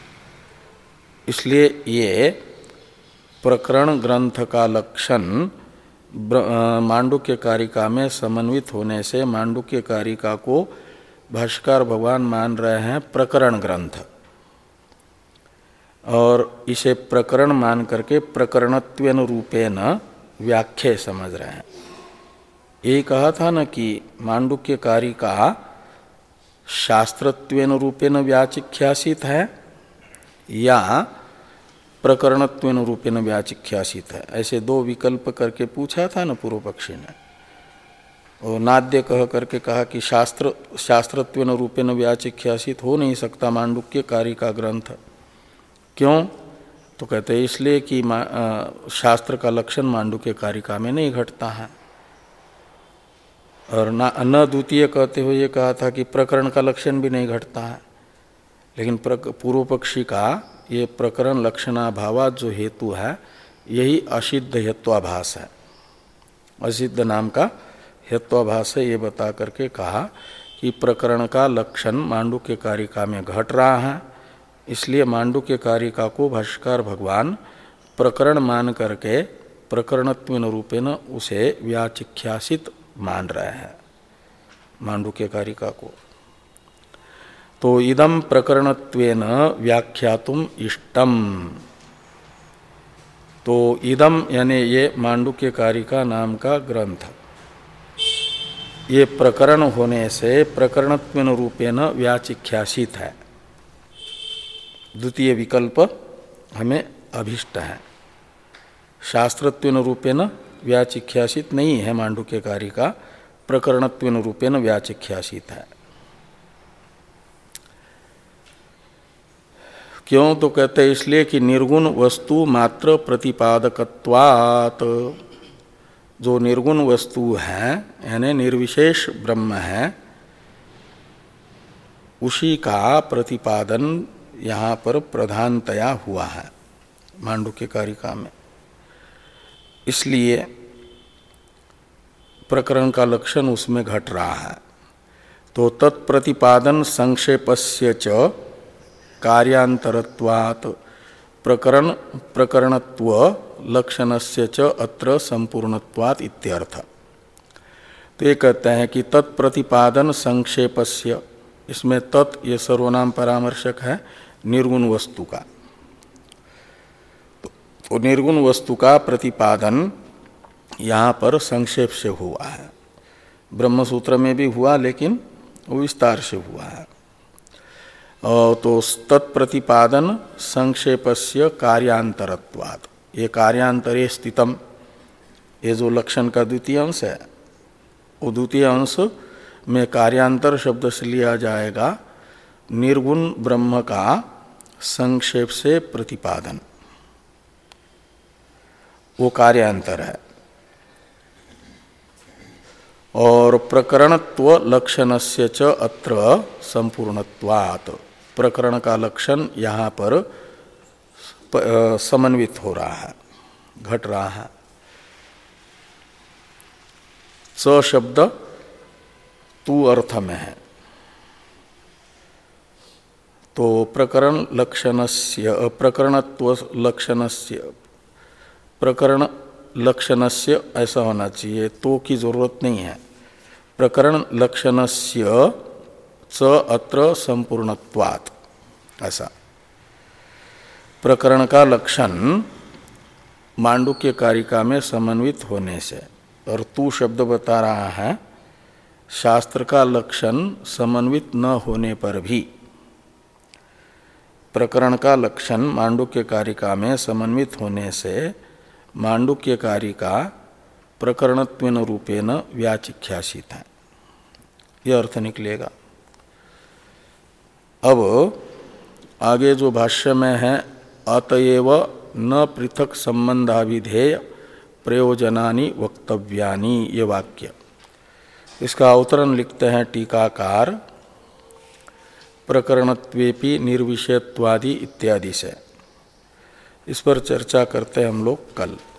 इसलिए ये प्रकरण ग्रंथ का लक्षण मांडुक्य कारिका में समन्वित होने से मांडुक्य कारिका को भाष्यकार भगवान मान रहे हैं प्रकरण ग्रंथ, और इसे प्रकरण मान करके प्रकरणत्वेन रूपेण व्याख्या समझ रहे हैं। ये कहा था न कि मांडुक्य कारिका शास्त्रत्वेन रूपेण व्याचिख्यासित है या प्रकरणत्वेन रूपेण व्याचिख्यासित है, ऐसे दो विकल्प करके पूछा था न पूर्व पक्षी ने। और नाद्य कह करके कहा कि शास्त्र शास्त्रत्वेन रूपेण व्याचिख्यासित हो नहीं सकता मांडुक्य कारिका ग्रंथ। क्यों? तो कहते हैं इसलिए कि शास्त्र का लक्षण मांडुक्य कारिका में नहीं घटता है। और न न द्वितीय कहते हुए ये कहा था कि प्रकरण का लक्षण भी नहीं घटता है। लेकिन पूर्व पक्षी का ये प्रकरण लक्षणाभावात जो हेतु है यही असिद्ध हेत्वाभास है, असिद्ध नाम का हेत्वाभास है। ये बता करके कहा कि प्रकरण का लक्षण मांडुक्य कारिका में घट रहा है, इसलिए मांडुक्य कारिका को भाष्यकार भगवान प्रकरण मान करके प्रकरणत्वेन रूपेण उसे व्याचिख्यासित मान रहे हैं मांडुक्य कारिका को। तो इदम प्रकरणत्वेन व्याख्यातुम इष्टम, तो इदम यानी ये मांडुक्य कारिका नाम का ग्रंथ ये प्रकरण होने से प्रकरणत्वेन रूपेण व्याचिख्यासित है। द्वितीय विकल्प हमें अभिष्ट है। शास्त्रत्वेन रूपेण व्याचिख्यासित नहीं है मांडुक्य कारिका, प्रकरणत्वेन रूपेण व्याचिख्यासित है। क्यों? तो कहते हैं इसलिए कि निर्गुण वस्तु मात्र प्रतिपादकत्वात्, जो निर्गुण वस्तु है यानी निर्विशेष ब्रह्म है उसी का प्रतिपादन यहाँ पर प्रधानतया हुआ है मांडुक्य कारिका में। इसलिए प्रकरण का लक्षण उसमें घट रहा है। तो तत्प्रतिपादन संक्षेपस्य च कार्यांतरत्वात् प्रकरण प्रकरणत्व लक्षणस्य च अत्र संपूर्णत्वात् इत्यर्थ। तो ये कहते हैं कि तत्प्रतिपादन संक्षेपस्य, इसमें तत् ये सर्वनाम परामर्शक है निर्गुण वस्तु का। तो निर्गुण वस्तु का प्रतिपादन यहाँ पर संक्षेप से हुआ है। ब्रह्मसूत्र में भी हुआ लेकिन वो विस्तार से हुआ है। और तो तत्प्रतिपादन संक्षेपस्य कार्यांतरत्वात्, ये कार्यांतरे स्थितम, ये जो लक्षण का द्वितीय अंश है वो द्वितीय अंश में कार्यांतर शब्द से लिया जाएगा निर्गुण ब्रह्म का संक्षेप से प्रतिपादन, वो कार्यांतर है। और प्रकरणत्व लक्षणस्य च अत्र संपूर्णत्वात्, प्रकरण का लक्षण यहाँ पर समन्वित हो रहा है, घट रहा है। स शब्द तू अर्थ में है। तो प्रकरण लक्षणस्य प्रकरणत्व लक्षणस्य प्रकरण लक्षणस्य ऐसा होना चाहिए, तो की जरूरत नहीं है। प्रकरण लक्षणस्य च अत्र संपूर्णत्वात्, ऐसा। प्रकरण का लक्षण मांडुक्य कारिका में समन्वित होने से, और तू शब्द बता रहा है शास्त्र का लक्षण समन्वित न होने पर भी प्रकरण का लक्षण मांडुक्य कारिका में समन्वित होने से मांडुक्य कारिका प्रकरणत्वेन रूपेण व्याचिख्यासित है, यह अर्थ निकलेगा। अब आगे जो भाष्य में है अतएव न पृथक संबंधाभिधेय प्रयोजनानि वक्तव्यानि, ये वाक्य, इसका अवतरण लिखते हैं टीकाकार प्रकरणत्वेपि निर्विषयत्वादि इत्यादि से। इस पर चर्चा करते हैं हम लोग कल।